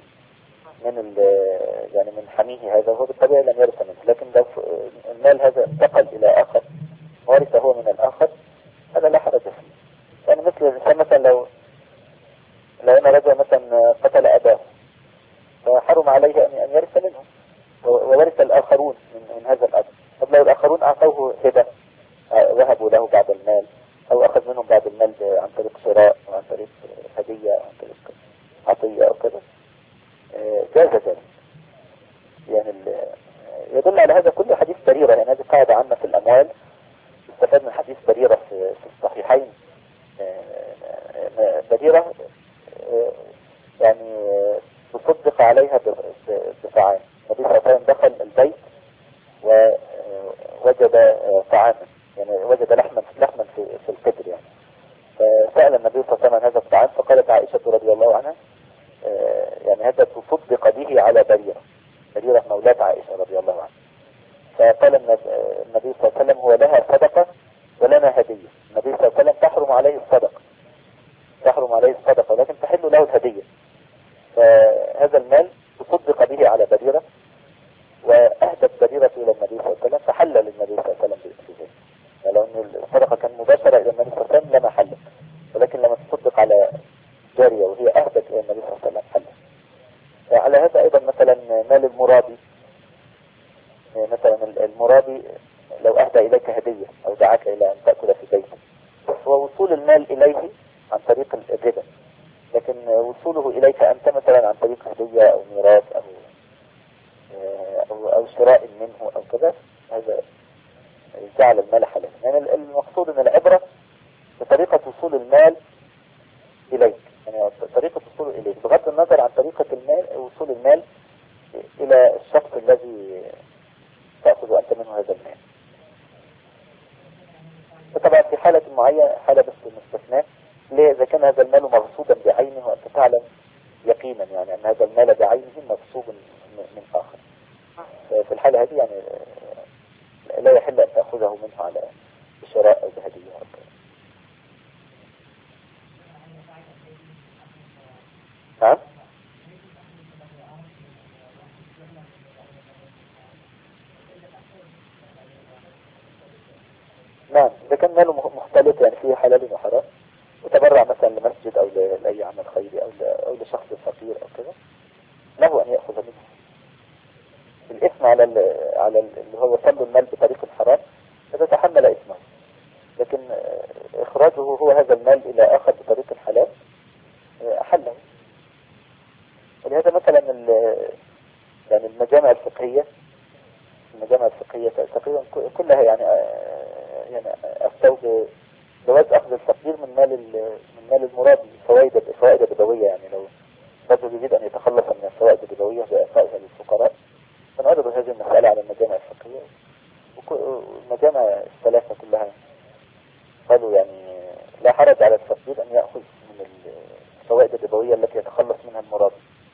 يعني من حميه هذا، وهو بالطبيعة لم يرث منه. لكن لو المال هذا انتقل إلى آخر ورث هو من الآخر، هذا لا حرج فيه. يعني مثل الإنسان مثلا لو أن رجل مثلا قتل أباه فحرم عليه أن يرث منه، وورث الآخرون من هذا الأب. طب لو الآخرون أعطوه هبة، وهبوا له بعض المال، أو أخذ منهم بعض المال عن طريق شراء أو عن طريق هدية أو عن طريق عطية أو كذا، جاز ذلك. يعني يدل على هذا كل حديث بريرة. يعني هذه قاعدة عامة في الأموال، استفاد من حديث بريرة في الصحيحين. بريرة يعني تصدق عليها بطعام. النبي صلى الله عليه وسلم دخل البيت ووجد طعاما، يعني وجد لحما في القدر يعني. فسأل النبي صلى الله عليه وسلم عن هذا الطعام، فقالت عائشة رضي الله عنها يعني هذا تصدق به على بريرة مولاة عائشة رضي الله عنها. فقال النبي صلى الله عليه وسلم هو لها صدقة ولنا هدية. النبي صلى الله عليه وسلم تحرم عليه الصدقة لكن تحل له الهدية. فهذا المال تصدق به على بريرة، وأهدت بريرة إلى النبي صلى الله عليه وسلم، فحل للنبي صلى الله عليه وسلم بذلك. لو أن الصدقة كان مباشرة إلى النبي صلى الله عليه وسلم لما حل، ولكن لما تصدق على جارية وهي أهدت إلى النبي صلى الله عليه وسلم حل. على هذا أيضا مثلا مال المرابي. مثلا المرابي لو أهدى إليك هدية أو دعاك إلى أن تأكل في بيته، هو وصول المال إليه عن طريق الربا، لكن وصوله إليك أنت مثلا عن طريق هدية أو ميراث أو شراء منه أو كذا، هذا جعل المال حلالا. يعني المقصود أن العبرة بطريقة وصول المال إليك، يعني طريقة وصوله إليك بغض النظر عن طريقة وصول المال إلى الشخص الذي تأخذ أنت منه هذا المال. وطبعا في حالة معينة، حالة بس مستثناء، إذا كان هذا المال مغصوبا بعينه وأنت تعلم يقينا يعني أن هذا المال بعينه مغصوب من آخر، في الحالة هذه يعني لا يحل أن تأخذه منه على بشراء أو بهدية أو كذا. نعم. نعم إذا كان ماله مختلط يعني فيه حلال وحرام وتبرع مثلا لمسجد أو لأي عمل خيري أو لشخص فقير أو كذا له أن يأخذ منه. الإثم اللي هو صل المال بطريق حرام فتتحمل إثمه، لكن إخراجه هو هذا المال إلى آخر بطريق الحلال أحله. ولهذا مثلا يعني المجامع الفقهية تقريبا كلها يعني أفتوا بجواز أخذ الفقير من مال المراد فوائد بدوية. يعني لو رجل يريد أن يتخلص من الفوائد البدوية بإعطائها للفقراء فنعرض هذه المسألة على المجامع الفقهية. والمجامع الثلاثة كلها قالوا يعني لا حرج على الفقير أن يأخذ من الفوائد الربوية التي يتخلص منها المراد.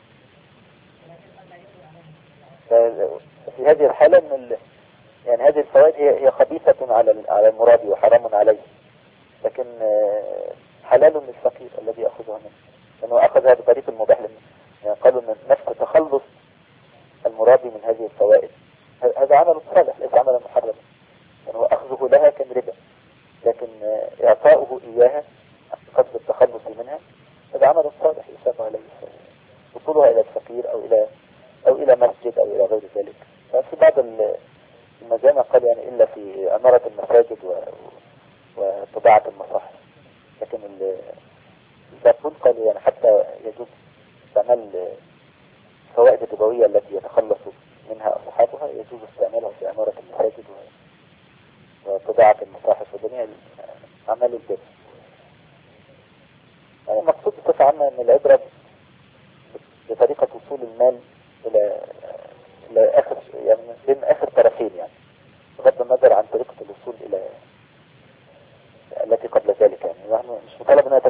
في هذه الحالة يعني هذه الفوائد هي خبيثة على المراد وحرام عليه، لكن حلال للفقير الذي يأخذها منه لأنه أخذها بطريق المباح. يعني قالوا أن نفس تخلص المراد من هذه الفوائد هذا عمل صالح ليس عملا محرما، يعني هو أخذه لها كان ربا، لكن إعطاؤه إياها قصد التخلص منها هذا عمل صالح يساب عليه وصولها إلى الفقير أو إلى مسجد أو إلى غير ذلك. ففي بعض المجامع قال يعني إلا في عمارة المساجد وطباعة المصاحف، لكن الباقون قالوا يعني حتى يجوز استعمال الفوائد الربوية التي يتخلص منها أصحابها يجوز استعمالها في عمارة المساجد وطباعة المصاحف وجميع أعمال البر. يعني المقصود بصفة عامة أن العبرة بطريقة وصول المال إلى آخر يعني بين آخر طرفين، يعني بغض النظر عن طريقة الوصول إلى التي قبل ذلك. يعني مش مطالب أن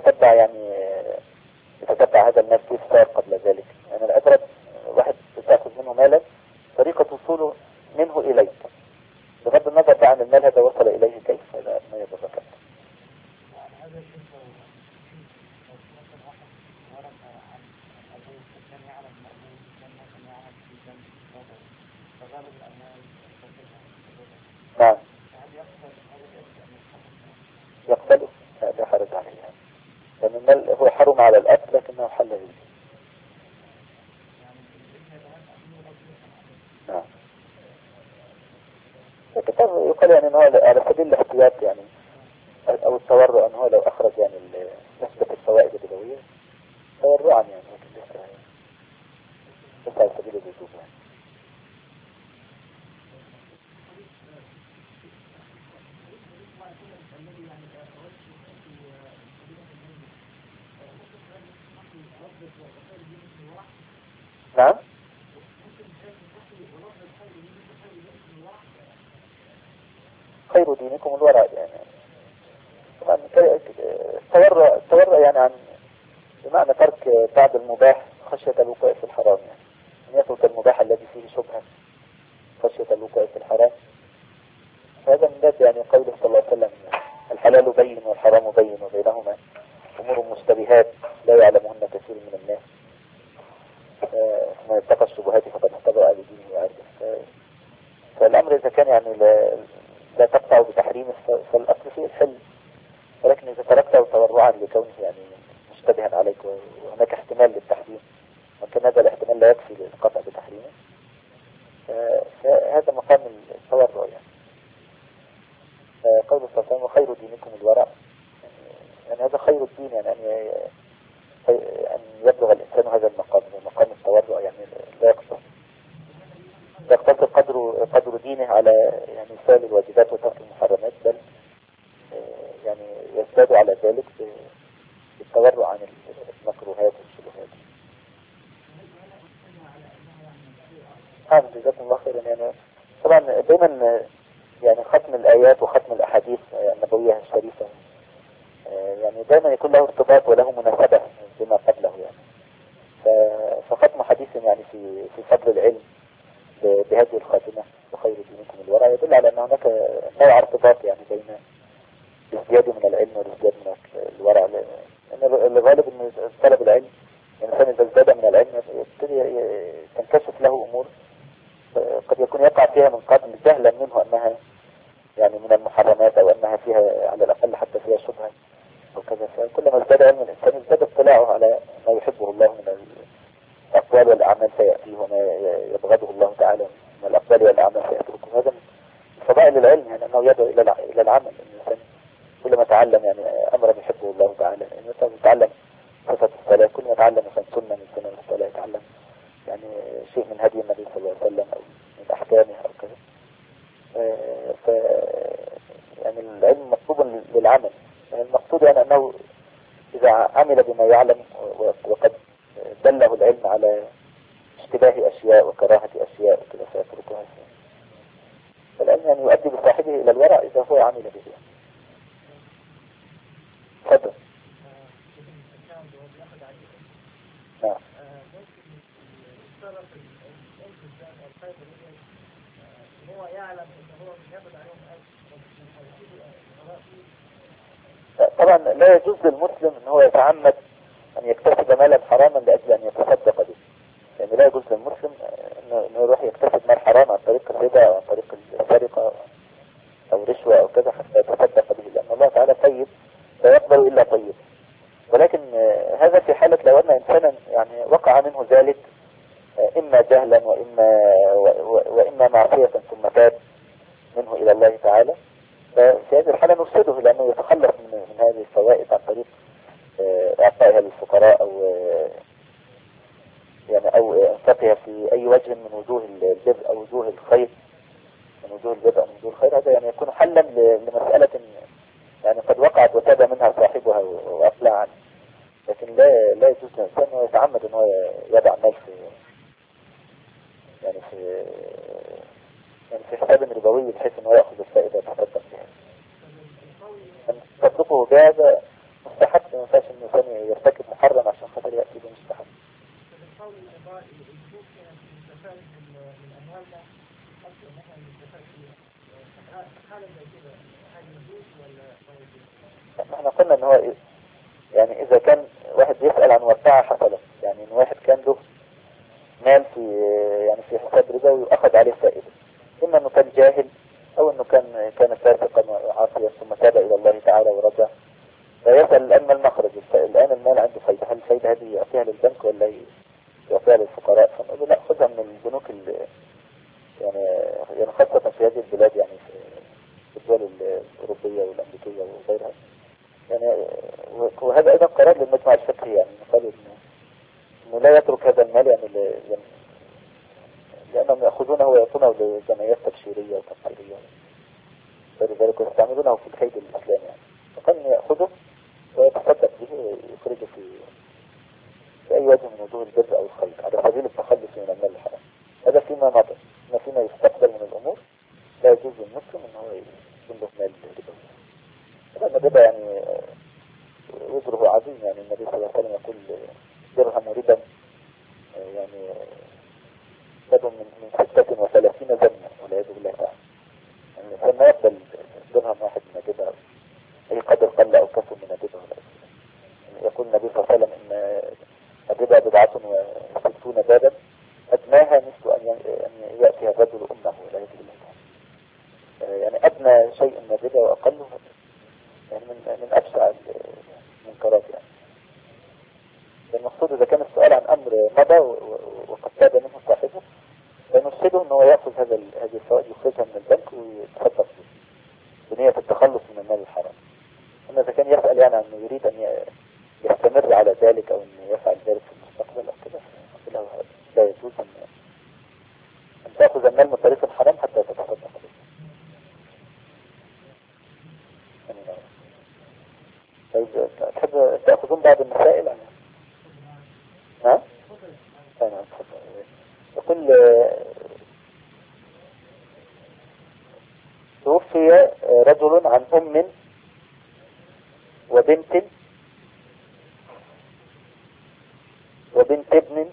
يتتبع هذا المال كيف صار قبل ذلك. يعني العبرة واحد تأخذ منه مالا طريقة وصوله منه إليك بغض النظر بقى عن المال هذا وصل إليه كيف، هذا ما يتذكر. نعم يقبله لا حرج عليه، لأن المال هو حرم على الأكل لكنه حل به. نعم يقال يعني أنه على سبيل الاحتياط يعني أو التورع أنه لو أخرج يعني نسبة الفوائد الربوية تورعا يعني، لكن ليس على سبيل الوجوب يعني. نعم خير دينكم الورع يعني. طبعا التورع يعني عن بمعنى ترك بعض المباح خشية الوقوع في الحرام، يعني أن يترك المباح الذي فيه شبهة خشية الوقوع في الحرام. هذا من باب يعني قوله صلى الله عليه وسلم الحلال بين والحرام بين وبينهما أمور مشتبهات لا يعلمهن كثير من الناس من اتقى الشبهات فقد اهتدى لدينه وعرضه. فالأمر إذا كان يعني لا تقطع بتحريمه فالأصل فيه الحل، ولكن إذا تركته تورعا لكونه يعني مشتبها عليك وهناك احتمال للتحريم وكان هذا الاحتمال لا يكفي للقطع بتحريمه فهذا مقام التورع يعني. قول صلى الله عليه وسلم وخير دينكم الورع، يعني هذا خير الدين، يعني أن يبلغ الإنسان هذا المقام مقام التورع، يعني لا يقتصر قدر دينه على يعني فعل الواجبات وترك المحرمات، بل يعني يزداد على ذلك بالتورع عن المكروهات والشبهات. جزاكم الله خيرا. يعني طبعا دايما يعني ختم الآيات وختم الأحاديث النبوية الشريفة يعني دايما يكون له ارتباط وله مناسبة بما قبله يعني. فختم حديث يعني في فضل العلم بهذه الخاتمة وخير دينكم الورع يدل على أن هناك نوع ارتباط يعني الازدياد من العلم والازدياد من الورع، لأن الغالب أن طلب العلم الإنسان إذا ازداد من العلم يبتدي تنكشف له أمور قد يكون يقع فيها من قبل جهلا منه أنها يعني من المحرمات، أو أنها فيها على الأقل حتى فيها شبهة أو كذا. فكلما ازداد علم الإنسان ازداد اطلاعه على ما يحبه الله من الأقوال والأعمال سيأتيه، وما يبغضه الله تعالى من الأقوال والأعمال سيتركه. هذا من فضائل العلم، يعني أنه يدعو إلى العمل. الإنسان كل ما تعلم يعني أمرا يحبه الله تعالى، يعني مثلا يتعلم صفة الصلاة، كل ما تعلم مثلا سنة من سنن الصلاة يتعلم يعني شيء من هدي النبي صلى الله عليه وسلم أو من أحكامه أو كذا. ف يعني العلم مطلوب للعمل. يعني المقصود يعني أنه إذا عمل بما يعلم وقد دله العلم على اشتباه أشياء وكراهة أشياء وكذا فيتركها. فالعلم يعني يؤدي بصاحبه إلى الورع إذا هو عمل به. تفضل. نعم. هو يعلم ان هو مش هياخد عليهم طبعا لا يجوز للمسلم ان هو يتعمد ان يكتسب مالا حراما لاجل ان يتصدق به. يعني لا يجوز للمسلم انه يروح يكتسب مال حرام عن طريق الربا او عن طريق السرقه او رشوه او كذا حتى يتصدق به، لان الله تعالى طيب لا يقبل الا طيب. ولكن هذا في حالة لو ان انسانا يعني وقع منه ذلك اما جهلا واما معصية ثم تاب منه الى الله تعالى، ففي هذه الحالة نرشده لانه يتخلص من هذه الفوائد عن طريق اعطائها للفقراء او انفقها في اي وجه من وجوه البر او وجوه الخير، من وجوه البر او من وجوه الخير. هذا يعني يكون حلا لمسألة يعني قد وقعت وتاب منها صاحبها واقلع عنه. لكن لا يجوز للإنسان أنه يتعمد أنه يضع مال في حساب ربوي بحيث أنه يأخذ الفائدة ويتصدق بها. تصدقه بهذا مستحب، ما ينفعش أن الإنسان يرتكب محرم عشان خاطر يأتي بمستحب. احنا قلنا ان هو يعني اذا كان واحد يسأل عن وقعة حصلت، يعني ان واحد كان له مال في حساب ربوي واخذ عليه فائدة، اما انه كان جاهل او انه كان فاسقا وعاصيا ثم تاب الى الله تعالى ورجع، فيسأل الان ما المخرج. الان المال عنده فايدة، هل الفايدة هذه يعطيها للبنك ولا يعطيها للفقراء؟ فنقول له لا، خذها من البنوك يعني خاصة في هذه البلاد، يعني في الدول الأوروبية والأمريكية وغيرها. يعني وهذا أيضا قرار للمجمع الفقهي، يعني قالوا إنه لا يترك هذا المال لأنهم يأخذونه ويعطونه لجمعيات تبشيرية وتفسيرية ولذلك يستعملونه في الكيد الإسلامي. يعني فقال إنه يأخذه ويتصدق به ويخرجه في أي وجه من وجوه البر أو الخير على سبيل التخلص من المال الحرام. هذا فيما مضى. ما فيما يستقبل من الأمور لا يجوز للمسلم إنه يكون له مال ربوي. لأن الربا يعني وزره عظيم. يعني النبي صلى الله عليه وسلم يقول درهم ربا يعني باب من 36 ذنبا والعياذ بالله تعالى. يعني الإنسان ما يقبل درهم واحد من الربا أي قدر قل أو كثر من الربا. يعني يقول النبي صلى الله عليه وسلم إن الربا بضعة وستون بابا أدناها مثل أن يأتي الرجل أمه والعياذ بالله تعالى. يعني أدنى شيء من الربا وأقله يعني من أبشع المنكرات. يعني المقصود إذا كان السؤال عن أمر مضى وقد تاب منه صاحبه فنرشده أنه يأخذ هذه الفوائد يخرجها من البنك ويتصدق بنية التخلص من المال الحرام. أما إذا كان يسأل يعني أنه يريد أن يستمر على ذلك أو أن يفعل ذلك في المستقبل أو كده، لا يجوز أن تأخذ المال من طريق الحرام حتى تتصدق به. طيب تحب تأخذون بعض المسائل عنها؟ ها؟ أنا يقول توفي رجل عن أم وبنت ابن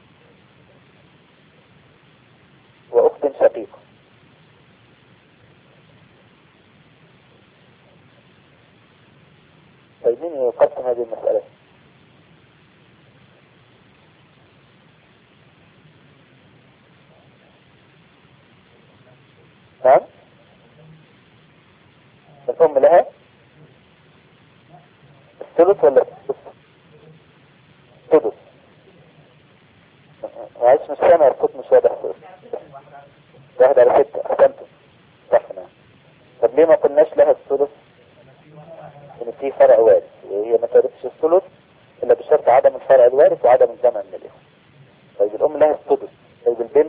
وأخت شقيقة، مين يقسم هذه المسألة؟ نعم. الأم لها الثلث ولا السدس؟ معلش مش سامع، الصوت مش واضح. 1/6. أحسنتم، صح. نعم. طب ليه ما قلناش لها الثلث؟ إن في فرع وارث، وهي ما ترثش الثلث إلا بشرط عدم الفرع الوارث وعدم الجمع من الإخوة. طيب الأم لها السدس. طيب البنت؟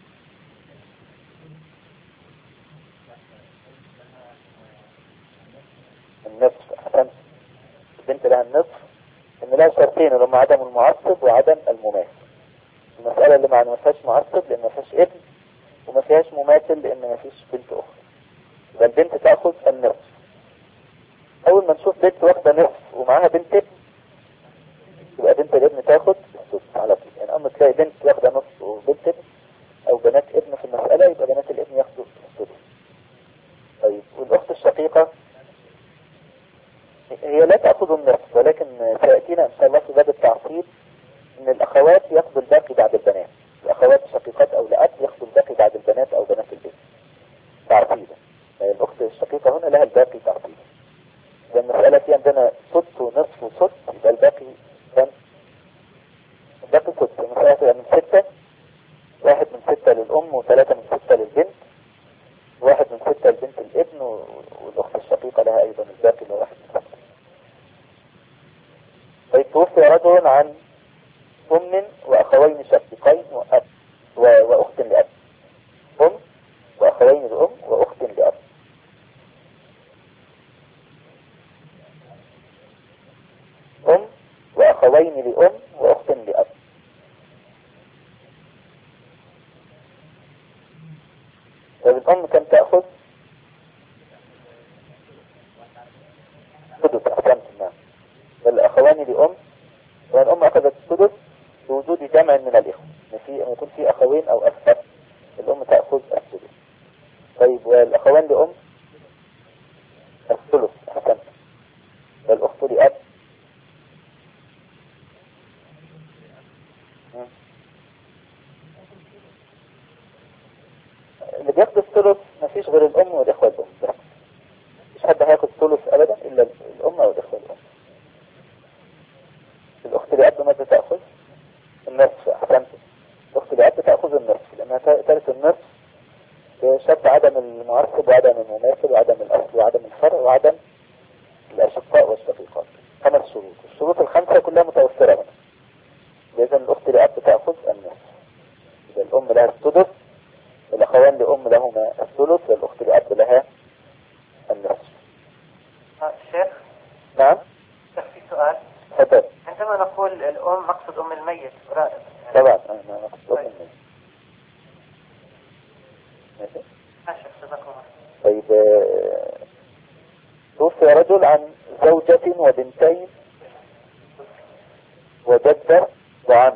النصف. أحسنت، البنت لها النصف. إن لها شرطين، اللي هم عدم المعصب وعدم المماثل. المسألة اللي ما فيهاش معصب لأن ما فيهاش ابن، وما فيهاش مماثل لأن ما فيش بنت أخرى. يبقى البنت تأخذ النصف. أول ما نشوف بنت واخدة نصف ومعاها بنت ابن، يبقى بنت الابن تاخد السدس على طول. يعني أما تلاقي بنت واخدة نصف وبنت ابن أو بنات ابن في المسألة، يبقى بنات الابن ياخدوا السدس. طيب والأخت الشقيقة هي لا تأخذ النصف، ولكن سيأتينا إن شاء الله في باب التعصيب إن الأخوات ياخدوا الباقي بعد البنات. الأخوات الشقيقات أو لأب ياخدوا الباقي بعد البنات أو بنات البنت تعصيبا. الأخت الشقيقة هنا لها الباقي تعصيبا. لأن المسألة في عندنا سدس ونصف وسدس، يبقى الباقي كم؟ الباقي سدس. المسألة من 6، 1 من 6 للأم و3 من 6 للبنت، 1 من 6 لبنت الابن، والأخت الشقيقة لها أيضا الباقي اللي هو 1 من 6. طيب توفي رجل عن أم وأخوين شقيقين وأب وأخت لأب. أم وأخوين لأم وأخت لأب. أم وأخوين لأم وأخت لأب. طيب الأم كم تأخذ؟ سدس. أحسنت. نعم. والأخوان لأم، والأم أخذت السدس بوجود جمع من الإخوة. أن يكون في أخوين أو أكثر، الأم تأخذ السدس. طيب والأخوان لأم الثلث. أحسنت. والأخت لأب اللي بياخد الثلث مفيش غير الأم والإخوة الأم بس. مش حد هياخد ثلث أبدا إلا الأم أو الإخوة الأم. الأخت لأب ماذا تأخذ؟ النصف. أحسنت. الأخت لأب تأخذ النصف لأنها ترث النصف بشرط عدم المعصب وعدم المماثل وعدم الأصل وعدم الفرع وعدم الأشقاء والشقيقات. 5 شروط. الشروط ال5 كلها متوفرة هنا. لذا الأخت لأب تأخذ النصف. إذا الأم لها السدس، الأخوان لأم لهما الثلث، والأخت لأب لها النصف. الشيخ. نعم. شيخ في سؤال. تفضل. عندما نقول الأم نقصد أم الميت رائد. طبعا أنا نقصد أم الميت. ماشي. ماشي. جزاكم الله. طيب توفي رجل عن زوجة وبنتين وجدة وعم.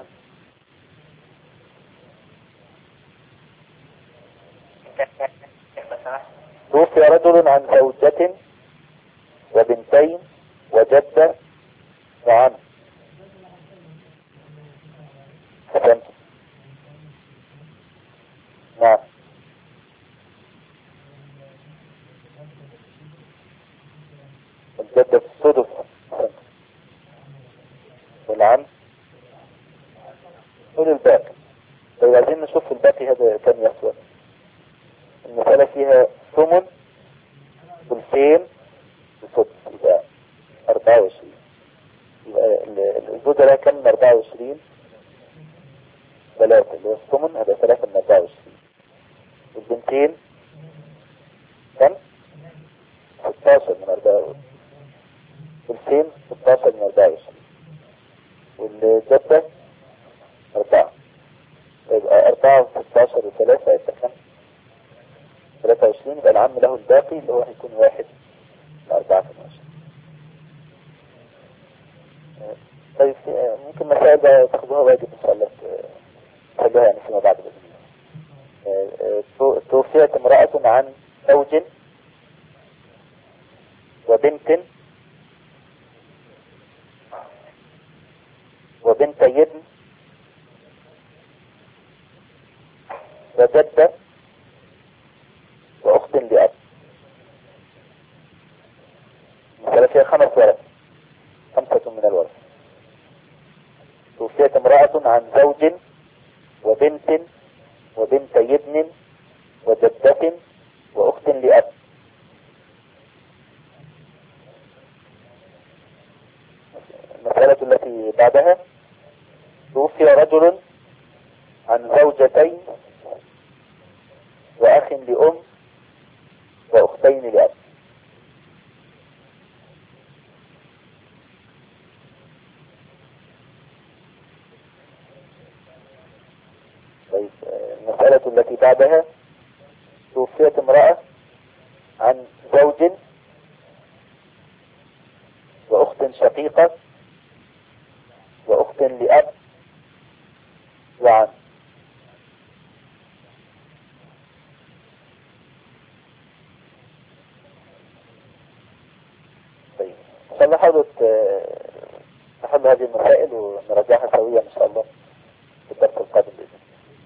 توفي رجل عن زوجة وبنتين وجدة وعم. فهمت؟ نعم. الجدة في السدس. والعم قول الباقي. طيب عايزين نشوف الباقي هذا كم يسوى. المسألة فيها ثمن ثلثين بسدس، يبقى 24. يبقى الزوجة لها كم من 24؟ 3 اللي هو الثمن، هذا 3 من 24. والبنتين كم؟ 16 من 24. ثلثين 16 من 24. والجدة 4. يبقى 4 و16 و3 يبقى كم؟ 23. يبقى العم له الباقي اللي هو هيكون 1 من 24. طيب ممكن مسائل بقى تاخدوها واجب ان شاء الله تحلوها يعني فيما بعد بإذن الله. توفيت امرأة عن زوج وبنت وبنت ابن وجدة وأخت لأب. المسألة فيها 5 ورث، 5 من الورث. توفيت امرأة عن زوج وبنت وبنت ابن وجدة وأخت لأب. المسألة التي بعدها توفي رجل عن زوجتين وأخ لأم وأختين لأب. طيب المسألة التي بعدها توفيت امرأة عن زوج وأخت شقيقة وأخت لأب وعن. طيب إن شاء الله حاولوا تحلوا هذه المسائل ونراجعها سويا إن شاء الله في الدرس القادم بإذن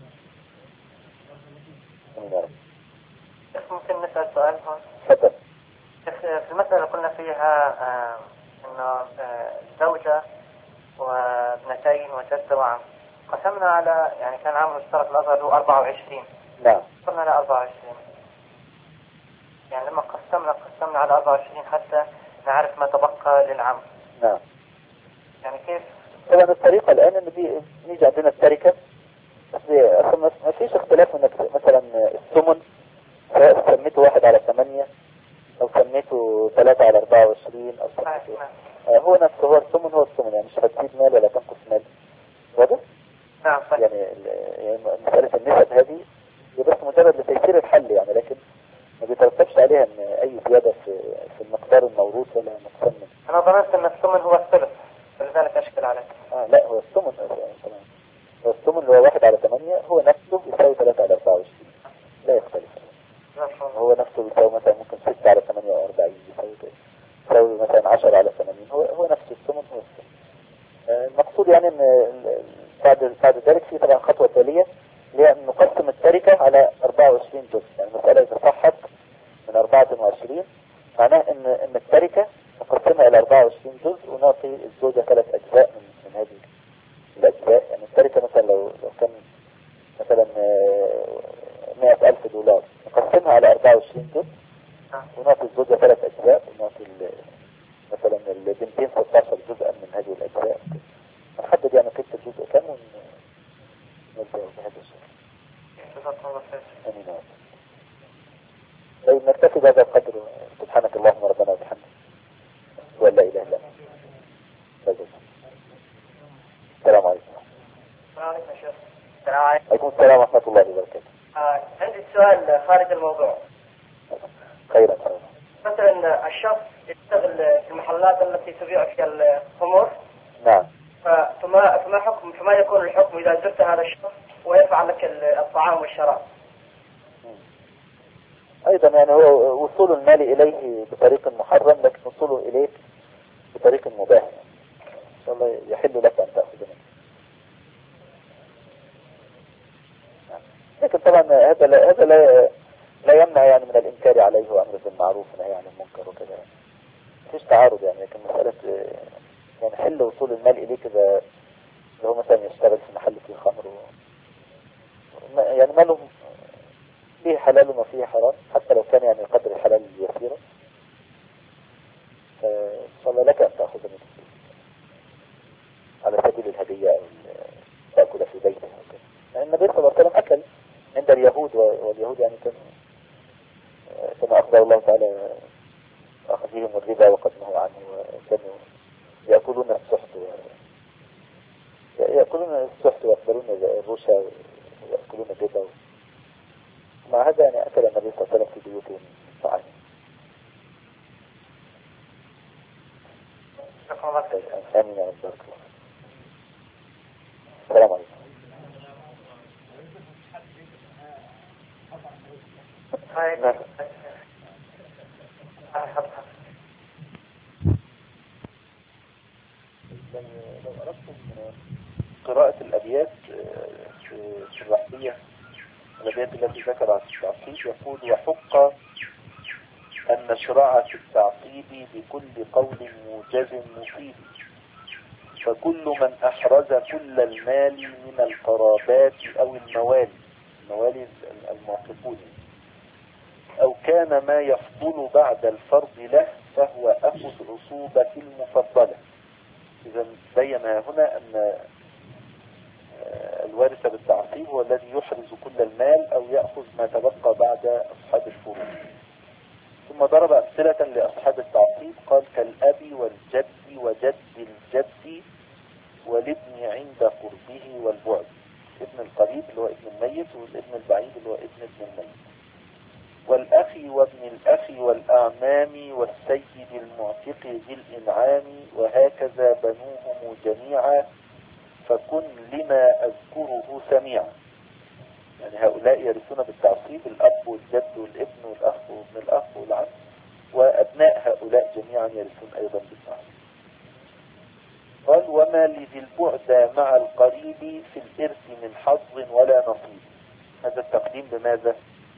الله. ممكن نسأل سؤال هون؟ تفضل. في المسألة قلنا فيها انه زوجة وابنتين وجدة وعم، قسمنا على يعني كان عام مشترك الأظهر هو 24. نعم. قسمنا على 24، يعني لما قسمنا على 24 حتى نعرف ما تبقى للعم. نعم. يعني كيف؟ طبعا الطريقة الآن ان نيجي عندنا التركة، ما فيش اختلاف انك مثلا الثمن سواء سميته 1/8 او سميته 3/24 او سميته هو نفسه، هو الثمن هو الثمن، يعني مش هتزيد مال ولا تنقص مال. واضح؟ نعم صحيح. يعني مسألة النسب هذه هي بس مجرد لتيسير الحل يعني، لكن ما بيترتبش عليها ان اي زيادة في المقدار الموروث ولا نقصان منه. انا ظننت ان الثمن هو الثلث فلذلك اشكل عليك. لا، هو الثمن طبعا، هو الثمن اللي هو 1/8 هو نفسه يساوي 3/24 لا يختلف. هو نفسه بيساوي مثلا ممكن 6/48 يساوي مثلا 10/80، هو نفس الثمن هو الثمن. المقصود يعني ان بعد ذلك في طبعا خطوة تالية اللي هي ان نقسم التركة على 24 جزء. يعني المسألة اذا صحت من 24 معناه ان التركة نقسمها الى 24 جزء ونعطي الزوجة 3 اجزاء من هذه الاجزاء. يعني التركة مثلا لو كان مثلا $100,000 نقسمها على 24 جزء ونعطي الزوجة 3 اجزاء ونعطي مثلا البنتين 16 جزءا من هذه الاجزاء. نحدد يعني قيمة الجزء كم ونوزعه بهذا الشكل. امين. طيب نكتفي بهذا القدر. سبحانك اللهم ربنا وبحمدك ولا اله الا انت. السلام عليكم. السلام عليكم يا شيخ. السلام عليكم. عليكم السلام ورحمة الله وبركاته. عندي سؤال خارج الموضوع. خيرا. مثلا الشخص يشتغل في المحلات التي تبيع فيها الخمور. نعم. فما يكون الحكم إذا زرت هذا الشخص ويدفع لك الطعام والشراب؟ أيضا يعني هو وصول المال إليه بطريق محرم، لكن وصوله إليك بطريق مباح. إن شاء الله يحل لك أن تأخذ منه. لكن طبعا هذا لا يمنع يعني من الإنكار عليه وأمر بالمعروف ونهي عن المنكر وكذا. مفيش تعارض يعني، لكن مسألة يعني حل وصول المال إليك إذا هو مثلا يشتغل في محل فيه خمر يعني ماله فيه حلال وفيه حرام، حتى لو كان يعني قدر الحلال يسيرا، فإن شاء الله لك أن تأخذ منه على سبيل الهدية أو تأكل في بيته وكذا. يعني النبي صلى الله عليه وسلم أكل عند اليهود، واليهود يعني كما أخبر الله تعالى أخذهم الربا وقد نهوا عنه، وكانوا يأكلون السحت ويقبلون الرشا ويأكلون الربا. مع هذا يعني أكل النبي صلى الله عليه وسلم في بيوتهم طعام. آمين يا رب. السلام عليكم. لو أردتم قراءة الأبيات في الرحبية، الأبيات التي ذكرها في التعقيب، يقول: وحق أن نشرع في التعقيب بكل قول موجز مفيد، فكل من أحرز كل المال من القرابات أو الموالي المعتقون، أو كان ما يفضل بعد الفرض له فهو أخذ العصوبة المفضلة. إذا بين هنا أن الوارث بالتعقيب هو الذي يحرز كل المال أو يأخذ ما تبقى بعد أصحاب الفروض. ثم ضرب أمثلة لأصحاب التعقيب، قال: كالأب والجد وجد الجد والابن عند قربه والبعد. ابن القريب اللي هو ابن الميت، والابن البعيد اللي هو ابن الميت. والأخ وابن الأخ والأعمام والسيد المعتق ذي الإنعام، وهكذا بنوهم جميعا، فكن لما أذكره سميعا. يعني هؤلاء يرثون بالتعصيب، الأب والجد والابن والأخ وابن الأخ والعم، وأبناء هؤلاء جميعا يرثون أيضا بالتعصيب. قال: وما لذي البعد مع القريب في الإرث من حظ ولا نصيب. هذا التقديم بماذا؟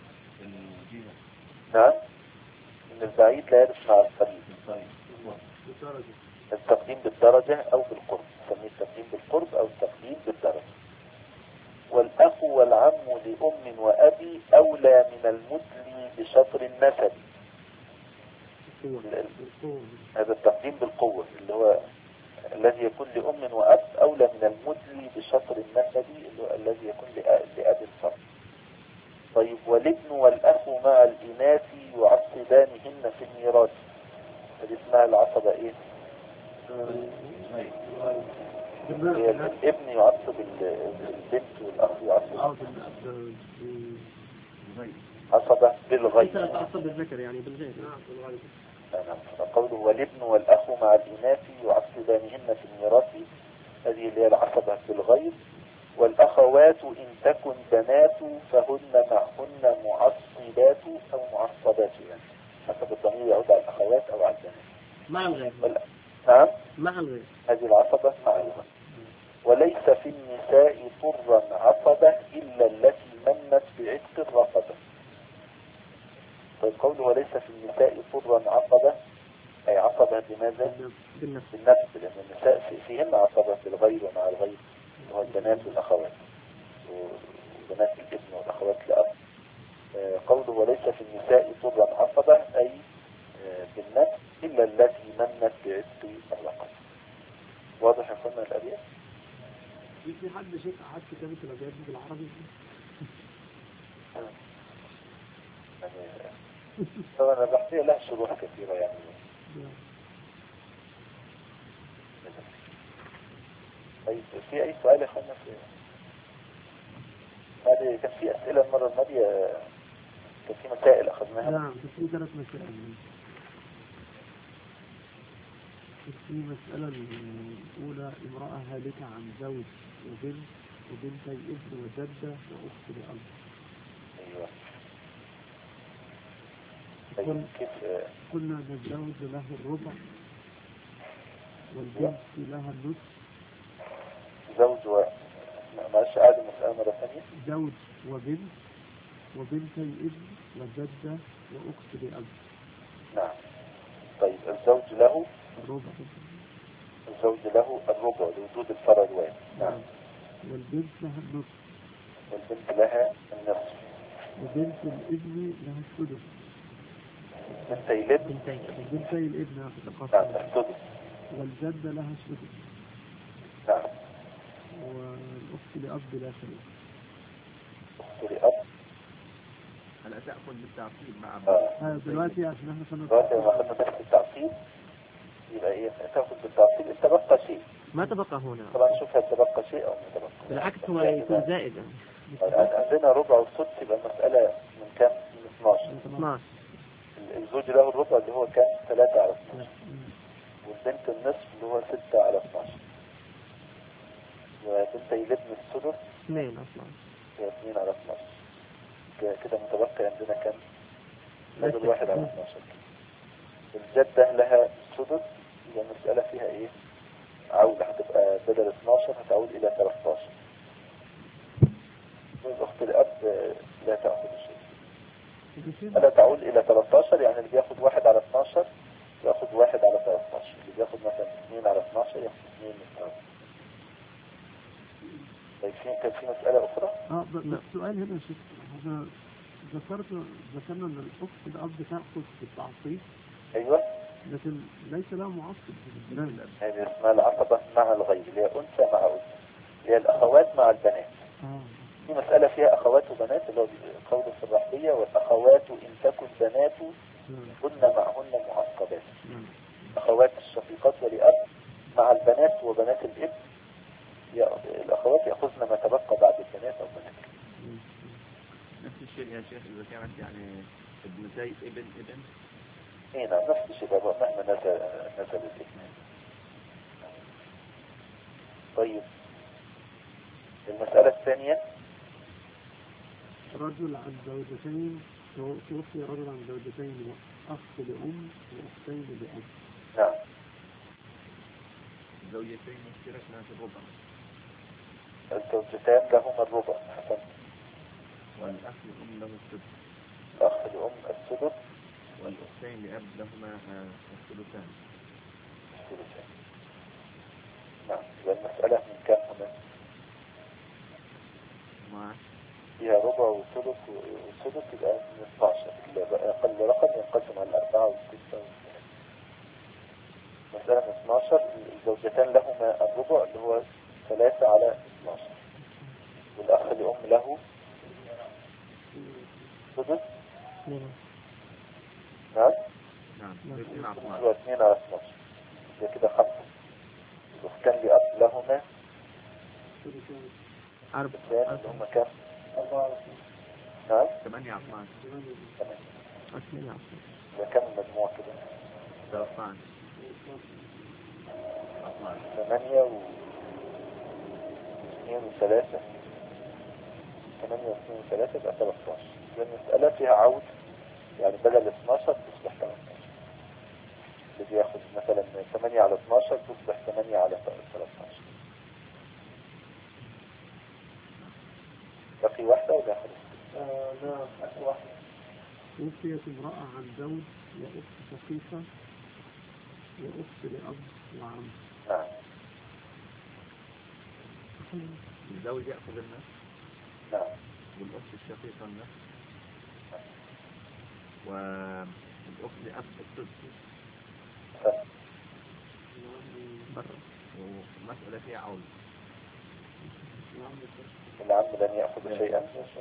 نعم، إن البعيد لا يرث مع القريب. التقديم بالدرجة أو بالقرب، نسميه التقديم بالقرب أو التقديم بالدرجة. والأخ والعم لأم وأبي أولى من المدلي بشطر النسب. هذا التقديم بالقوة اللي هو الذي يكون لأم وأب أولى من المدلي بشطر النسب اللي هو الذي يكون لأب الفرد. طيب: والابن والأخ مع الإناث يعصبانهن في الميراث. هذه اسمها العصبة إيه؟ الابن يعصب البنت، والأخ يعصب عصبة بالغير. تعصب بالذكر يعني بالغير. قوله: والابن والأخ مع الإناث يعصبانهن في الميراث، هذه اللي هي العصبة بالغير. والأخوات إن تكن بنات فهن معهن معصبات أو معصبات، يعني حسب الضمير يعود على الأخوات أو على البنات. مع الغير. نعم، مع الغير. هذه العصبة مع الغير. وليس في النساء طرا عصبة إلا التي منت بعتق الرقبة. طيب، قوله: وليس في النساء طرا عصبة، أي عصبة بماذا؟ بالنفس، لأن النساء فيهن عصبة بالغير ومع الغير، وهو البنات والأخوات، وبنات الابن والأخوات لأب. قوله: وليس في النساء طرا عصبة، أي بالنفس إلا التي منت بعتق الرقبة. واضح يا اخوانا الأبيات؟ في حد شيخ أحد كتابة الأبيات بالعربي؟ طبعا البحثية لها شروح كثيرة يعني. طيب، في أي سؤال يا اخوانا؟ هذه كان في أسئلة المرة الماضية، كان في مسائل أخذناها. نعم، في 3 مسائل. في مسألة الأولى: امرأة هالكة عن زوج وبنت وبنتي ابن وجدة وأخت لأب. أيوة. طيب، كيف قلنا أن الزوج له الربع والبنت لها النصف. زوج معلش أعد المسألة مرة ثانية. زوج وبنت وبنتي ابن وجدة وأخت لأب. نعم. طيب، الزوج له الربع. الزوج له الربع لوجود الفرع الواحد. نعم. والبنت لها النصف. والبنت لها النصف. وبنت الابن لها السدس. بنتي الابن. بنتي الابن نعم، السدس. والجدة لها السدس. نعم. والأخت لأب لا شيء. أخت لأب. ألا تأخذ بالتعقيب مع بعض. دلوقتي عشان احنا كنا دلوقتي لما أخذنا درس التعقيب يبقى إيه؟ تأخذ بالتعقيب إن تبقى شيء. ما تبقى هنا. طبعا شوف هل تبقى شيء أو ما تبقى. بالعكس هو يكون زائد. عندنا ربع والسدس يبقى المسألة من كام؟ من 12. الزوج له الربع اللي هو كام؟ 3 على 12. والبنت النصف اللي هو 6 على 12. وبنتي الابن السدس 2 أصلا. 2 على 12. كده متبقى عندنا كام؟ هذا 1 على 12. الجدة لها السدس، يبقى المسألة فيها ايه؟ عودة هتبقى بدل 12 هتعود إلى 13. الأخت الأب لا تأخذ شيء، لا تعود إلى 13. يعني اللي بياخد 1 على 12 ياخد 1 على 13، اللي بياخد مثلا 2 على 12 ياخد 2 من 12. طيب كان في مسألة أخرى؟ بس سؤال هنا يا شيخ، هذا ذكرنا ان الاخت الاب تاخذ بالتعصيب. ايوه، لكن ليس لها معصب في البلاد. هذه اسمها العصبة مع الغير، اللي هي أنثى مع أنثى، اللي هي الأخوات مع البنات. في مسألة فيها أخوات وبنات اللي هو قول في الرحبية، والأخوات إن تكن بنات كن معهن معصبات. أخوات الشقيقات ولأب مع البنات وبنات الابن، الأخوات يأخذن ما تبقى بعد البنات أو بنات. نفس الشيء يا شيخ إذا كانت يعني ابنتي ابن اي نعم، نفس الشيء مهما نزل الابن. طيب المسألة الثانية، رجل عن زوجتين، توفي رجل عن زوجتين وأخ لأم وأختين لأب. نعم. الزوجتين مشتركنا في الربع. الزوجتان لهما الربع. حسن. والأخ لأم له السدس. الأخ لأم السدس. والأختين لأب لهما الثلثان. نعم. والمسألة من كم هنا؟ فيها ربع وثلث والسدس يبقى من 12. أقل رقم ينقسم على 4 و6 مسألة من 12. الزوجتان لهما الربع اللي هو 3 على 12، والأخ لأم له سدس. نعم. هو 2 على 12 ده كده 5. الأختان لأب لهما الثاني اللي هم كم؟ 4. نعم 8 على 12. ده كم المجموع كده؟ 13. 8 و 2 و 3. 8 و 2 و 3 يبقى 13. المسألة فيها عود، يعني بدل 12 تصبح 13. اللي بياخد مثلا 8 على 12 تصبح 8 على 13. بقي واحدة ولا أخذ؟ لا، واحدة. توفيت امرأة عن زوج وأخت شقيقة وأخت لأب وعم. نعم. الزوج يأخذ النصف. نعم. والأخت الشقيقة النصف. والأخت لأب السدس. ومسألة فيها عول. العم لن يأخذ شيئا.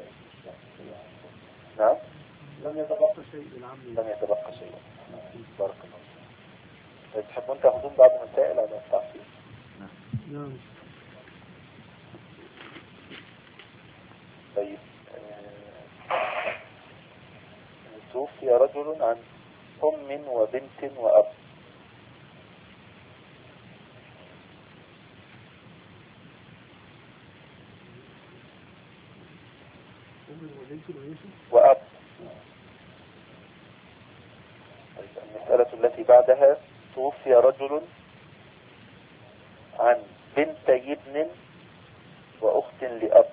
نعم. لم يتبقى شيء العم. لم يتبقى شيئا. بارك الله. تحبون تأخذون بعض المسائل على التعصيب؟ نعم. طيب توفي رجل عن أم وبنت وأب. وأب. طيب المسألة التي بعدها، توفي رجل عن بنتي ابن وأخت لأب.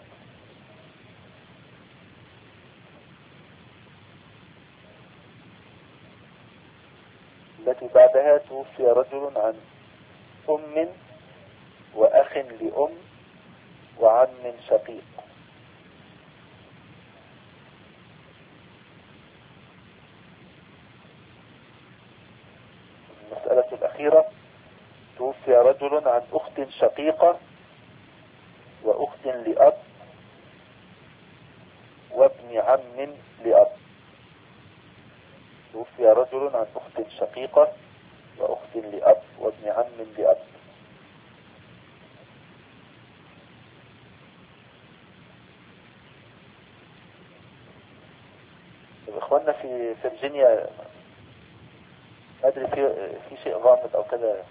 التي بعدها توفي رجل عن أم وأخ لأم وعم شقيق. المسألة الأخيرة، توفي رجل عن أخت شقيقة وأخت لأب وابن عم لأب. توفي رجل عن أخت شقيقة وأخت لأب وابن عم لأب. إخواننا في فرجينيا، ما أدري في شيء غامض أو كذا.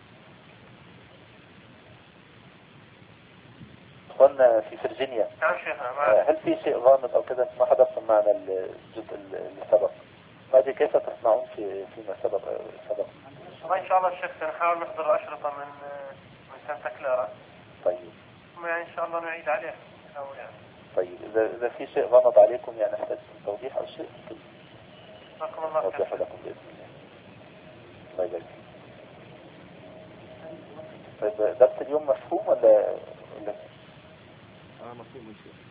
إخواننا في فرجينيا، هل في شيء غامض أو كذا؟ ما حضرتم معنا الجزء اللي سبق. ما أدري كيف تصنعون فيما سبق. إن شاء الله الشيخ نحاول نحضر أشرطة من عشان تكراره. طيب. يعني إن شاء الله نعيد عليه أو يعني. طيب إذا في شيء غمض عليكم يعني احتاج توضيح أو شيء ممكن جزاكم الله أوضحه خير. لكم بإذن الله. الله يبارك فيك. طيب درس اليوم مفهوم ولا مفهوم ان شاء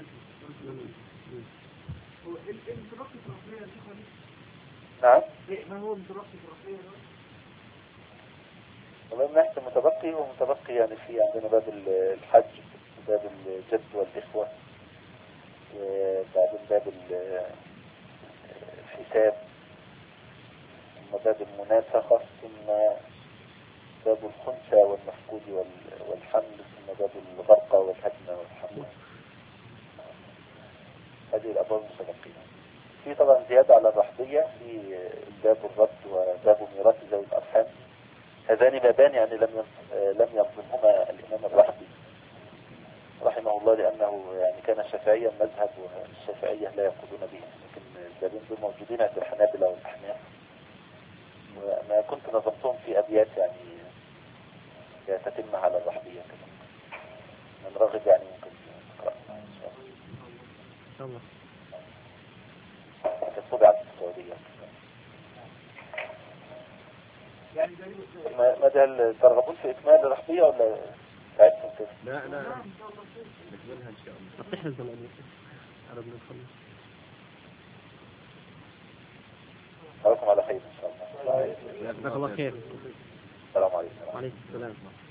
هو الانطلاق الرأسية يا شيخ وليد؟ نعم؟ ما هو الانطلاق الرأسية؟ والله من ناحية المتبقي هو متبقي يعني في عندنا باب الحج، باب الجد والإخوة، وبعدين باب الحساب، ثم باب المنافقة، ثم باب الخنثى والمفقود والحمل، ثم باب الغرقى والهدم والحمل. هذه الأبواب المتبقية. في طبعا زيادة على الرحبية في باب الرد وباب ميراث ذوي الأرحام. هذان بابان يعني لم يظلمهما الإمام الرحبي رحمه الله، لأنه يعني كان شافعيا مذهب، والشافعية لا يقولون به، لكن البابين دول موجودين عند الحنابلة والأحناف، وأنا كنت نظمتهم في أبيات يعني تتم على الرحبية كده. من راغب يعني ممكن تقرأ إن شاء الله. كانت طبعت في السعودية. ما ترغبون في إكمال الرحبية ولا تعبتم كده؟ لا نكملها ان شاء الله. تحرز الأمير عربنا نخلص. أراكم على خير إن شاء الله. جزاك الله خير. السلام عليكم. وعليكم السلام.